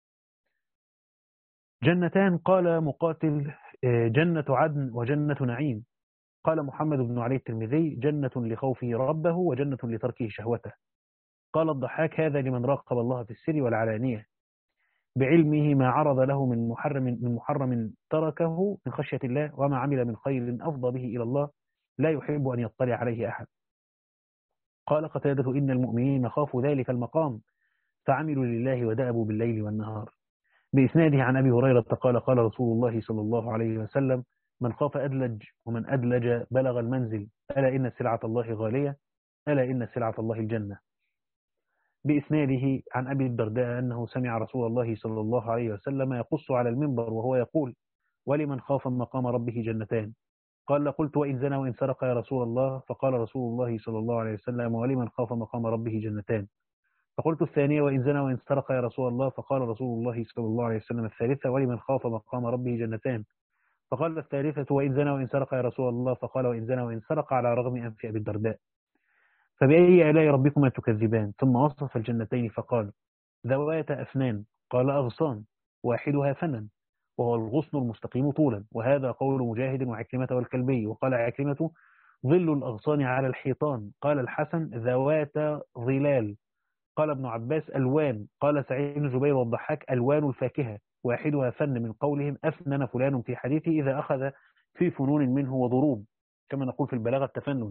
جنتان. قال مقاتل: جنة عدن وجنة نعيم. قال محمد بن علي الترمذي: جنة لخوفه ربه وجنة لتركه شهوته. قال الضحاك: هذا لمن راقب الله في السر والعلانية بعلمه ما عرض له من محرم من محرم تركه من خشية الله، وما عمل من خير أفضى به إلى الله لا يحب أن يطلع عليه أحد. قال قتادة: إن المؤمنين خافوا ذلك المقام فعملوا لله ودأبوا بالليل والنهار. بإسناده عن أبي هريرة قال: قال رسول الله صلى الله عليه وسلم: من خاف أدلج، ومن أدلج بلغ المنزل، ألا إن سلعة الله غالية، ألا إن سلعة الله الجنة. بإسناده عن أبي الدرداء أنه سمع رسول الله صلى الله عليه وسلم يقص على المنبر وهو يقول: ولمن خاف مقام ربه جنتان. قال: قلت: وإن زنى وإن سرق يا رسول الله؟ فقال رسول الله صلى الله عليه وسلم: ولمن خاف مقام ربه جنتان. فقلت: الثانية: وإن زنى وإن سرق يا رسول الله؟ فقال رسول الله صلى الله عليه وسلم: الثالثة: ولمن خاف مقام ربه جنتان. فقال: الثالثة: وإن زنى وإن سرق يا رسول الله؟ فقال: وإن زنى وإن سرق، على رغم أنف أبي الدرداء. فبأي آلاء ربكما تكذبان؟ ثم وصف الجنتين فقال: ذواتا أفنان. قال: أغصان، واحدها فنا، وهو الغصن المستقيم طولا. وهذا قول مجاهد وعكرمة والكلبي. وقال عكرمة: ظل الأغصان على الحيطان. قال الحسن: ذواتا ظلال. قال ابن عباس: ألوان. قال سعيد بن جبير والضحاك: ألوان الفاكهة، واحدها فن، من قولهم أفنن فلان في حديثه إذا أخذ في فنون منه وضروب، كما نقول في البلاغة التفنن،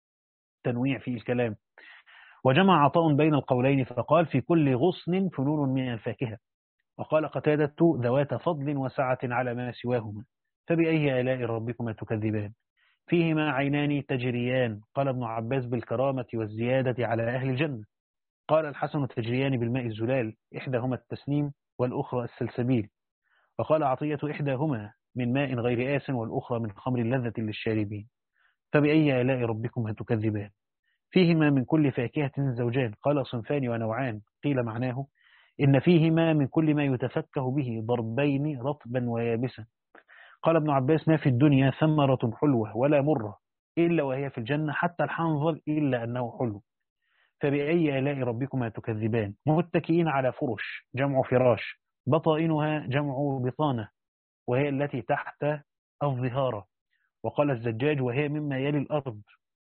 تنويع في الكلام. وجمع عطاء بين القولين فقال في كل غصن فنون من الفاكهة. وقال قتادة ذوات فضل وسعة على ما سواهما، فبأي آلاء ربكما تكذبان؟ فيهما عينان تجريان. قال ابن عباس بالكرامة والزيادة على أهل الجنة. قال الحسن تجريان بالماء الزلال، إحداهما التسنيم والأخرى السلسبيل. وقال عطية إحداهما من ماء غير آس والأخرى من خمر لذة للشاربين. فبأي آلاء ربكما تكذبان؟ فيهما من كل فاكهة زوجان. قال صنفان ونوعان. قيل معناه إن فيهما من كل ما يتفكه به ضربين رطبا ويابسا. قال ابن عباس ما في الدنيا ثمرة حلوة ولا مرة إلا وهي في الجنة، حتى الحنظل إلا أنه حلو. فبأي آلاء ربكما تكذبان؟ متكئين على فرش، جمع فراش، بطائنها جمع بطانة، وهي التي تحت الظهارة. وقال الزجاج وهي مما يلي الأرض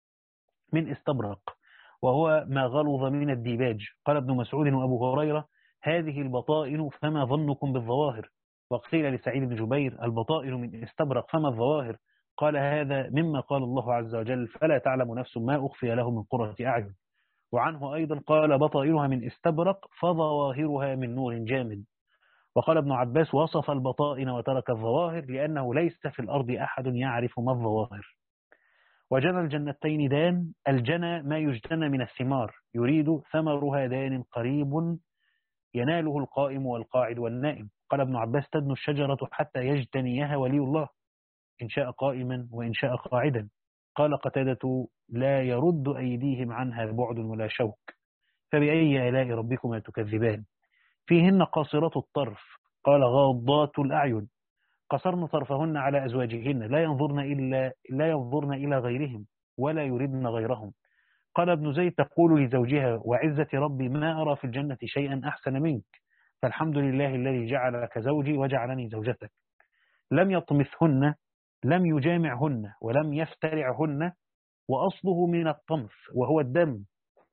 من استبرق، وهو ما غلظ من الديباج. قال ابن مسعود وأبو هريرة هذه البطائن فما ظنكم بالظواهر؟ وقيل لسعيد بن جبير البطائن من استبرق فما الظواهر؟ قال هذا مما قال الله عز وجل فلا تعلم نفس ما أخفي له من قرة أعين. وعنه أيضا قال بطائنها من استبرق فظواهرها من نور جامد. وقال ابن عباس وصف البطائن وترك الظواهر لأنه ليس في الأرض أحد يعرف ما الظواهر. وجنى الجنتين دان، الجنى ما يجتنى من الثمار، يريد ثمرها دان قريب يناله القائم والقاعد والنائم. قال ابن عباس تدنو الشجرة حتى يجتنيها ولي الله، إن شاء قائما وإن شاء قاعدا. قال قتادة لا يرد أيديهم عنها بعد ولا شوك. فبأي آلاء ربكما تكذبان؟ فيهن قاصرات الطرف. قال غاضات الأعين، قصرن طرفهن على أزواجهن، لا ينظرن إلا لا ينظرن إلى غيرهم ولا يردن غيرهم. قال ابن زيد تقول لزوجها وعزة ربي ما أرى في الجنة شيئا أحسن منك، فالحمد لله الذي جعلك زوجي وجعلني زوجتك. لم يطمثهن، لم يجامعهن، ولم يفترعهن، وأصله من الطمث وهو الدم،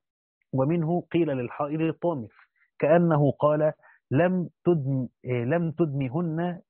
ومنه قيل للحائض الطامث، كأنه قال لم تدم لم تدمهن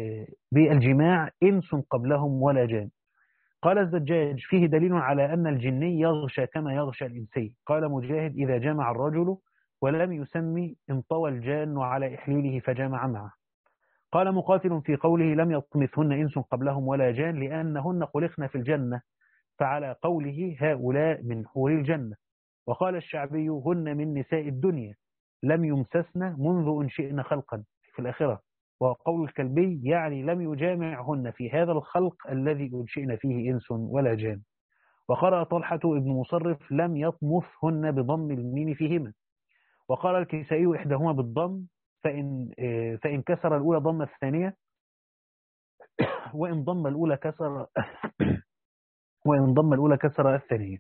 بالجماع إنس قبلهم ولا جان. قال الزجاج فيه دليل على أن الجني يغشى كما يغشى الإنسي. قال مجاهد إذا جمع الرجل ولم يسمي انطوى الجان على إحليله فجمع معه. قال مقاتل في قوله لم يطمثهن إنس قبلهم ولا جان لأنهن خلقن في الجنة، فعلى قوله هؤلاء من حور الجنة. وقال الشعبي هن من نساء الدنيا لم يمسسن منذ أنشئن خلقا في الآخرة. وقول الكلبي يعني لم يجامعهن في هذا الخلق الذي أنشئن فيه إنس ولا جان. وقرأ طلحة ابن مصرف لم يطمثهن بضم الميم فيهما. وقال الكسائي إحداهما بالضم، فإن, فإن كسر الأولى ضم الثانية، وإن ضم الأولى كسر وإن ضم الأولى كسر الثانية.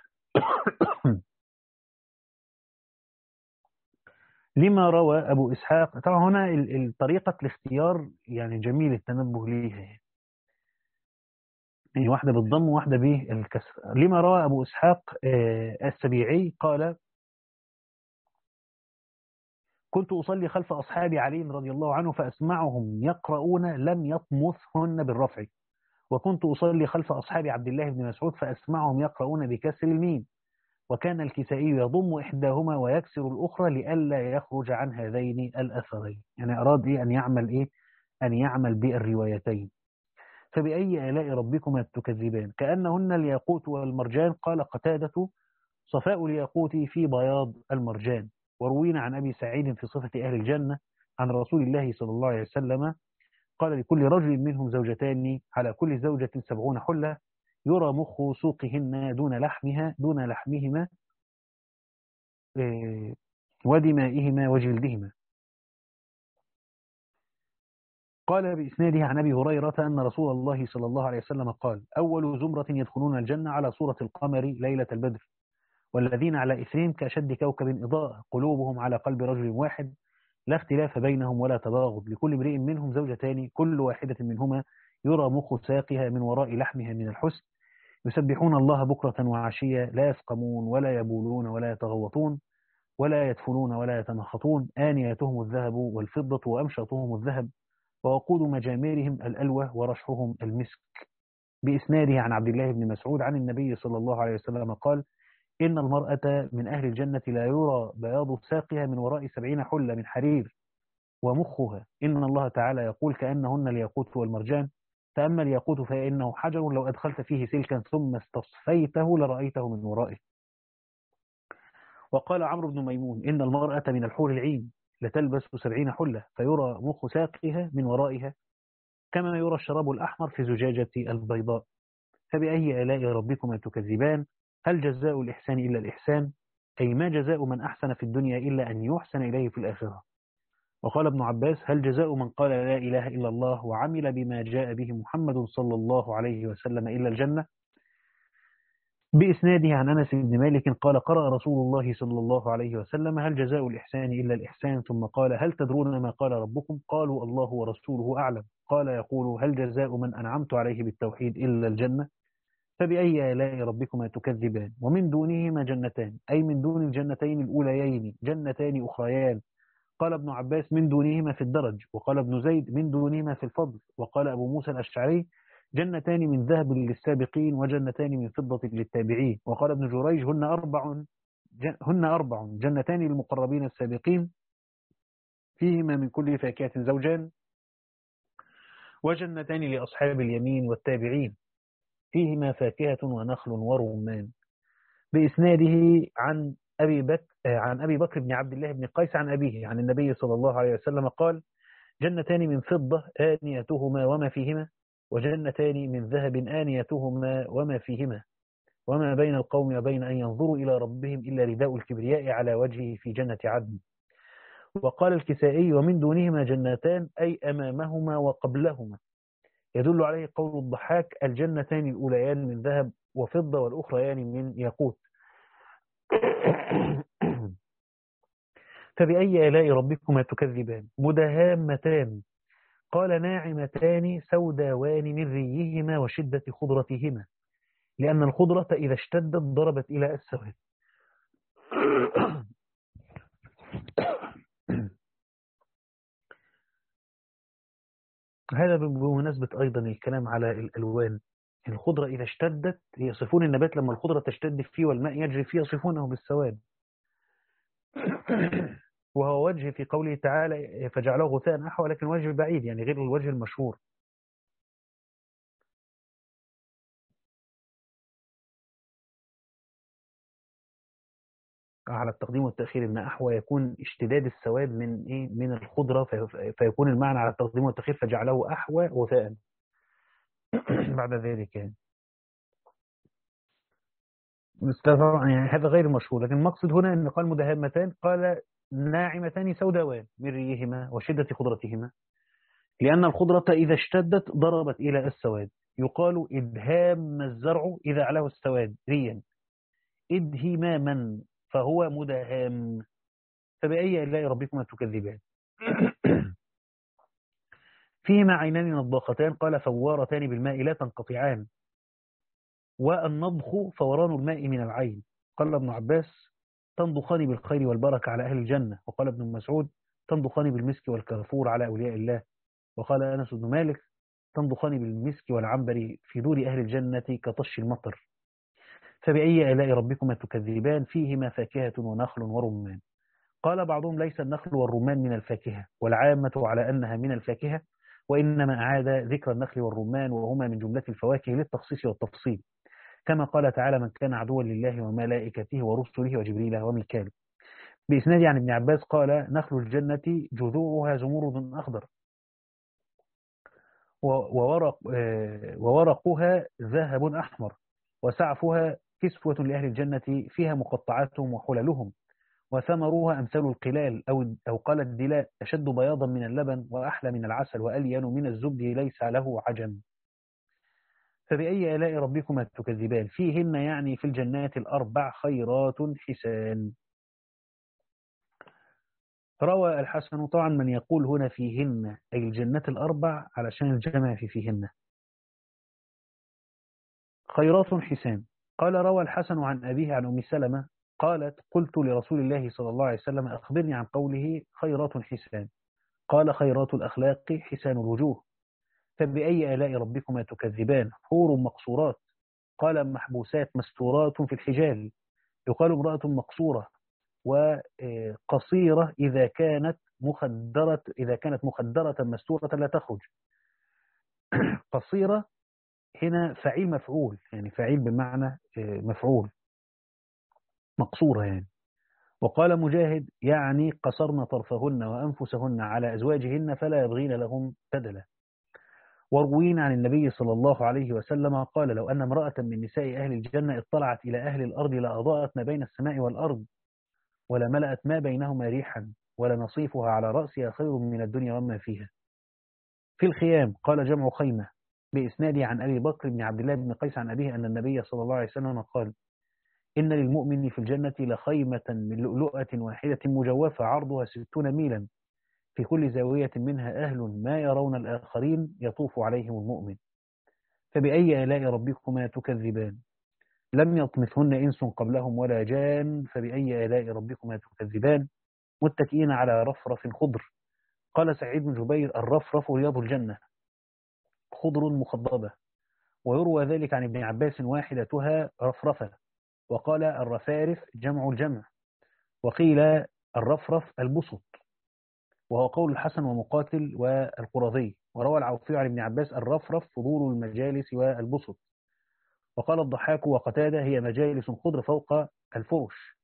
لما روى أبو إسحاق، طبعا هنا طريقة الاختيار يعني جميل التنبه ليها، يعني واحدة بالضم وواحدة بالكسر. لما روى أبو إسحاق السبيعي قال كنت أصلي خلف أصحاب علي رضي الله عنه فأسمعهم يقرؤون لم يطمثهن بالرفع، وكنت أصلي خلف أصحاب عبد الله بن مسعود فأسمعهم يقرؤون بكسر الميم، وكان الكسائي يضم إحداهما ويكسر الأخرى لئلا يخرج عن هذين الأثرين. يعني أراد إيه أن يعمل إيه أن يعمل بالروايتين. فبأي آلاء ربكما تكذبان؟ كأنهن الياقوت والمرجان. قال قتادة صفاء الياقوت في بياض المرجان. وروينا عن أبي سعيد في صفة أهل الجنة عن رسول الله صلى الله عليه وسلم قال لكل رجل منهم زوجتان، على كل زوجة سبعون حلة، يرى مخ سوقهن دون لحمها دون لحمهما ودمائهما وجلدهما. قال بإسناده عن أبي هريرة أن رسول الله صلى الله عليه وسلم قال أول زمرة يدخلون الجنة على صورة القمر ليلة البدر، والذين على إثرهم كأشد كوكب إضاءة، قلوبهم على قلب رجل واحد، لا اختلاف بينهم ولا تباغض، لكل امرئ منهم زوجتان كل واحدة منهما يرى مخ ساقها من وراء لحمها من الحسن، يسبحون الله بكرة وعشية لا يسقمون ولا يبولون ولا يتغوطون ولا يدفنون ولا يتنخطون، آنياتهم الذهب والفضة وأمشطهم الذهب، ووقود مجامرهم الألوة ورشحهم المسك. بإسناده عن عبد الله بن مسعود عن النبي صلى الله عليه وسلم قال: إن المرأة من أهل الجنة لا يرى بياض ساقها من وراء سبعين حلة من حرير، ومخها إن الله تعالى يقول: كأنهن الياقوت والمرجان، فأما الياقوت فإنه حجر لو أدخلت فيه سلكا ثم استصفيته لرأيته من ورائه. وقال عمرو بن ميمون: إن المرأة من الحور العين لتلبس سبعين حلة فيرى مخ ساقها من ورائها كما يرى الشراب الأحمر في زجاجة البيضاء. فبأي آلاء ربكما تكذبان؟ هل جزاء الإحسان إلا الإحسان؟ أي ما جزاء من أحسن في الدنيا إلا أن يحسن إليه في الآخرة. وقال ابن عباس: هل جزاء من قال لا إله إلا الله وعمل بما جاء به محمد صلى الله عليه وسلم إلا الجنة؟ بإسناده عن أنس بن مالك قال: قرأ رسول الله صلى الله عليه وسلم: هل جزاء الإحسان إلا الإحسان؟ ثم قال: هل تدرون ما قال ربكم؟ قالوا: الله ورسوله أعلم. قال يقول: هل جزاء من أنعمت عليه بالتوحيد إلا الجنة؟ فبأي آلاء ربكما تكذبان؟ ومن دونهما جنتان، أي من دون الجنتين الأوليين جنتان أخريان. قال ابن عباس: من دونهما في الدرج. وقال ابن زيد: من دونهما في الفضل. وقال أبو موسى الأشعري: جنتان من ذهب للسابقين وجنتان من فضة للتابعين. وقال ابن جريج: هن أربع هن أربع جنتان للمقربين السابقين فيهما من كل فاكهة زوجان، وجنتان لأصحاب اليمين والتابعين فيهما فاكهة ونخل ورمان. بإسناده عن أبي بكر عن أبي بكر بن عبد الله بن قيس عن أبيه عن النبي صلى الله عليه وسلم قال: جنتان من فضة آنيتهما وما فيهما، وجنتان من ذهب آنيتهما وما فيهما، وما بين القوم وبين أن ينظروا إلى ربهم إلا رداء الكبرياء على وجهه في جنة عدن. وقال الكسائي: ومن دونهما جنتان، أي أمامهما وقبلهما، يدل عليه قول الضحاك: الجنتان الأوليان من ذهب وفضة والأخريان من ياقوت. فبأي آلاء ربكما تكذبان؟ مدهامتان. قال: ناعمتان سوداوان من ريهما وشدة خضرتهما، لأن الخضرة إذا اشتدت ضربت إلى السواد. هذا بمناسبة أيضا الكلام على الألوان. الخضرة إذا اشتدت، يصفون النبات لما الخضرة تشتد فيه والماء يجري فيه يصفونه بالسواد. وهو وجه في قوله تعالى: فجعله غثاء نحو، لكن وجه بعيد يعني غير الوجه المشهور. على التقديم والتأخير إن أحوى يكون اشتداد السواد من إيه من الخضرة، في فيكون المعنى على التقديم والتأخير فجعله أحوى غثاء بعد ذلك يعني. طبعا يعني هذا غير مشهور، لكن المقصد هنا أن قال مدهامتان، قال ناعمتان سوداوان من ريهما وشدة خضرتهما، لأن الخضرة إذا اشتدت ضربت إلى السواد. يقال إدهام الزرع إذا علاه السواد ريا، إدهماما فهو مدهام. فبأي آلاء ربكما تكذبان؟ فيهما عينان نضاختان، قال فوارتان بالماء لا تنقطعان. والنضخ فوران الماء من العين. قال ابن عباس: تنضخان بالخير والبركة على أهل الجنة. وقال ابن مسعود: تنضخان بالمسك والكافور على أولياء الله. وقال أنس بن مالك: تنضخان بالمسك والعنبر في دور أهل الجنة كطش المطر. فبأي آلاء ربكما تكذبان؟ فيهما فاكهة ونخل ورمان. قال بعضهم: ليس النخل والرمان من الفاكهة، والعامة على أنها من الفاكهة، وإنما أعاد ذكر النخل والرمان وهما من جملة الفواكه للتخصيص والتفصيل، كما قال تعالى: من كان عدوا لله وملائكته ورسله وجبريل وميكال. بإسناد عن ابن عباس قال: نخل الجنة جذوعها زمرد أخضر، وورق وورقها ذهب أحمر، وسعفها كسوة لأهل الجنة فيها مقطعاتهم وحللهم، وثمرها أمثال القلال أو أو قال الدلاء، أشد بياضا من اللبن وأحلى من العسل وألين من الزبد ليس له عجم. فبأي آلاء ربكما تكذبان؟ فيهن يعني في الجنات الأربع خيرات حسان. روى الحسن، طبعا من يقول هنا فيهن أي الجنات الأربع علشان الجمع في فيهن خيرات حسان. قال روى الحسن عن أبيه عن أم سلمة قالت: قلت لرسول الله صلى الله عليه وسلم: أخبرني عن قوله خيرات حسان. قال: خيرات الأخلاق حسان الوجوه. فبأي آلاء ربكما تكذبان حور مقصورات قال محبوسات مستورات في الحجال يقال امرأة مقصورة وقصيرة إذا كانت مخدرة إذا كانت مخدرة مستورة لا تخرج. قصيرة هنا فعيل مفعول، يعني فعيل بمعنى مفعول، مقصورة يعني. وقال مجاهد يعني قصرن طرفهن وأنفسهن على أزواجهن فلا يبغين لهم بدلا. وروين عن النبي صلى الله عليه وسلم قال لو أن امرأة من نساء أهل الجنة اطلعت إلى أهل الأرض لأضاءت ما بين السماء والأرض ولا ملأت ما بينهما ريحا ولا نصيفها على رأسها خير من الدنيا وما فيها. في الخيام قال جمع خيمة بإسناده عن أبي بكر بن عبد الله بن قيس عن أبيه أن النبي صلى الله عليه وسلم قال إن للمؤمن في الجنة لخيمة من لؤلؤة واحدة مجوفة عرضها ستون ميلا في كل زاوية منها أهل ما يرون الآخرين يطوف عليهم المؤمن. فبأي آلاء ربكما تكذبان لم يطمثهن إنس قبلهم ولا جان فبأي آلاء ربكما تكذبان متكئين على رفرف خضر. قال سعيد بن جبير الرفرف رياض الجنة خضر مخضبة. ويروى ذلك عن ابن عباس واحدتها رفرفة وقال الرفارف جمع الجمع وقيل الرفرف البسط وهو قول الحسن ومقاتل والقرظي. وروى العوفي عن ابن عباس الرفرف فضول المجالس والبسط. وقال الضحاك وقتادة هي مجالس خضر فوق الفرش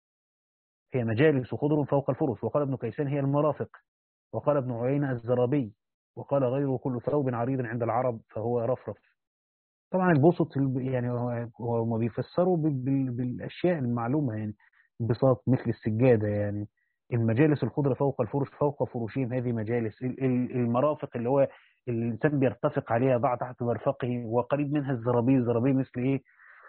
هي مجالس خضر فوق الفرش. وقال ابن كيسان هي المرافق. وقال ابن عيينة الزرابي. وقال غيره كل ثوب عريض عند العرب فهو رفرف. طبعا البسط يعني هم بيفسروا بالاشياء المعلومه يعني بساط مثل السجاده يعني. المجالس الخضر فوق الفرش فوق فرشهم هذه مجالس. المرافق اللي هو الانسان بيرتفق عليها ضع تحت مرفقه وقريب منها الزرابي. الزرابي مثل ايه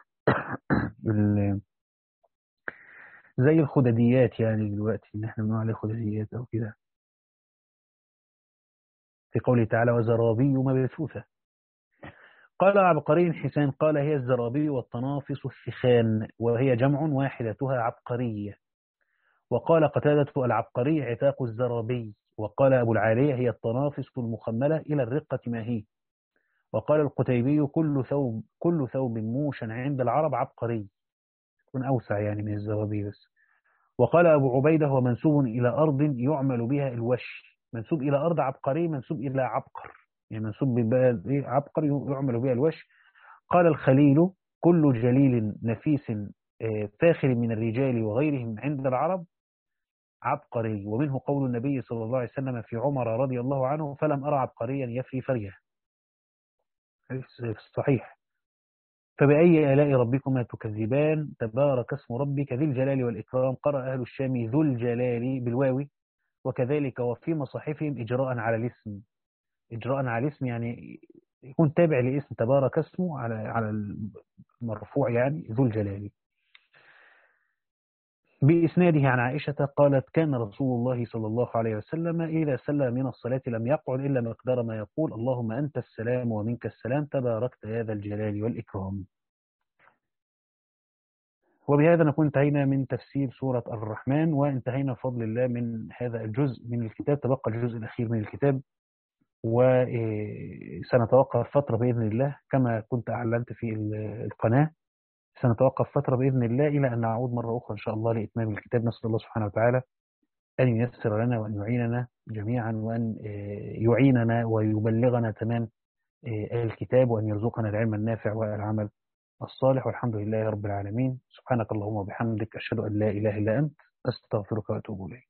زي الخدديات يعني دلوقتي ان احنا بنقول عليه خدديات او كده في قوله تعالى وزرابي مبثوثه. قال عبقري حسان قال هي الزرابي والتنافس الثخان وهي جمع واحدتها عبقرية. وقال قتادة العبقري عتاق الزرابي. وقال أبو العالية هي التنافس المخملة إلى الرقة ما هي. وقال القتيبي كل ثوب كل ثوب موشا عند العرب عبقري يكون أوسع يعني من الزرابي بس. وقال أبو عبيدة هو منسوب إلى أرض يعمل بها الوش. منسوب إلى أرض عبقري منسوب إلى عبقر يعني منسوب بقى عبقر يعمل بها الوش. قال الخليل كل جليل نفيس فاخر من الرجال وغيرهم عند العرب عبقري. ومنه قول النبي صلى الله عليه وسلم في عمر رضي الله عنه فلم أرى عبقريا يفري فريه صحيح. فبأي آلاء ربكما تكذبان تبارك اسم ربك ذي الجلال والإكرام. قرأ أهل الشام ذو الجلال بالواو وكذلك وفي مصاحفهم إجراء على الاسم. إجراء على الاسم يعني يكون تابع لاسم تبارك اسمه على على المرفوع يعني ذو الجلال. بإسناده عن عائشة قالت كان رسول الله صلى الله عليه وسلم إذا سلم من الصلاة لم يقعد إلا مقدار ما يقول اللهم أنت السلام ومنك السلام تباركت يا ذا الجلال والإكرام. وبهذا نكون انتهينا من تفسير سورة الرحمن وانتهينا بفضل الله من هذا الجزء من الكتاب. تبقى الجزء الأخير من الكتاب وسنتوقف فترة بإذن الله كما كنت أعلنت في القناة. سنتوقف فترة بإذن الله إلى أن نعود مرة أخرى إن شاء الله لإتمام الكتاب. نسأل الله سبحانه وتعالى أن ييسر لنا وأن يعيننا جميعا وأن يعيننا ويبلغنا تمام الكتاب وأن يرزقنا العلم النافع والعمل الصالح. والحمد لله رب العالمين. سبحانك اللهم وبحمدك أشهد أن لا إله إلا أنت أستغفرك وأتوب إليك.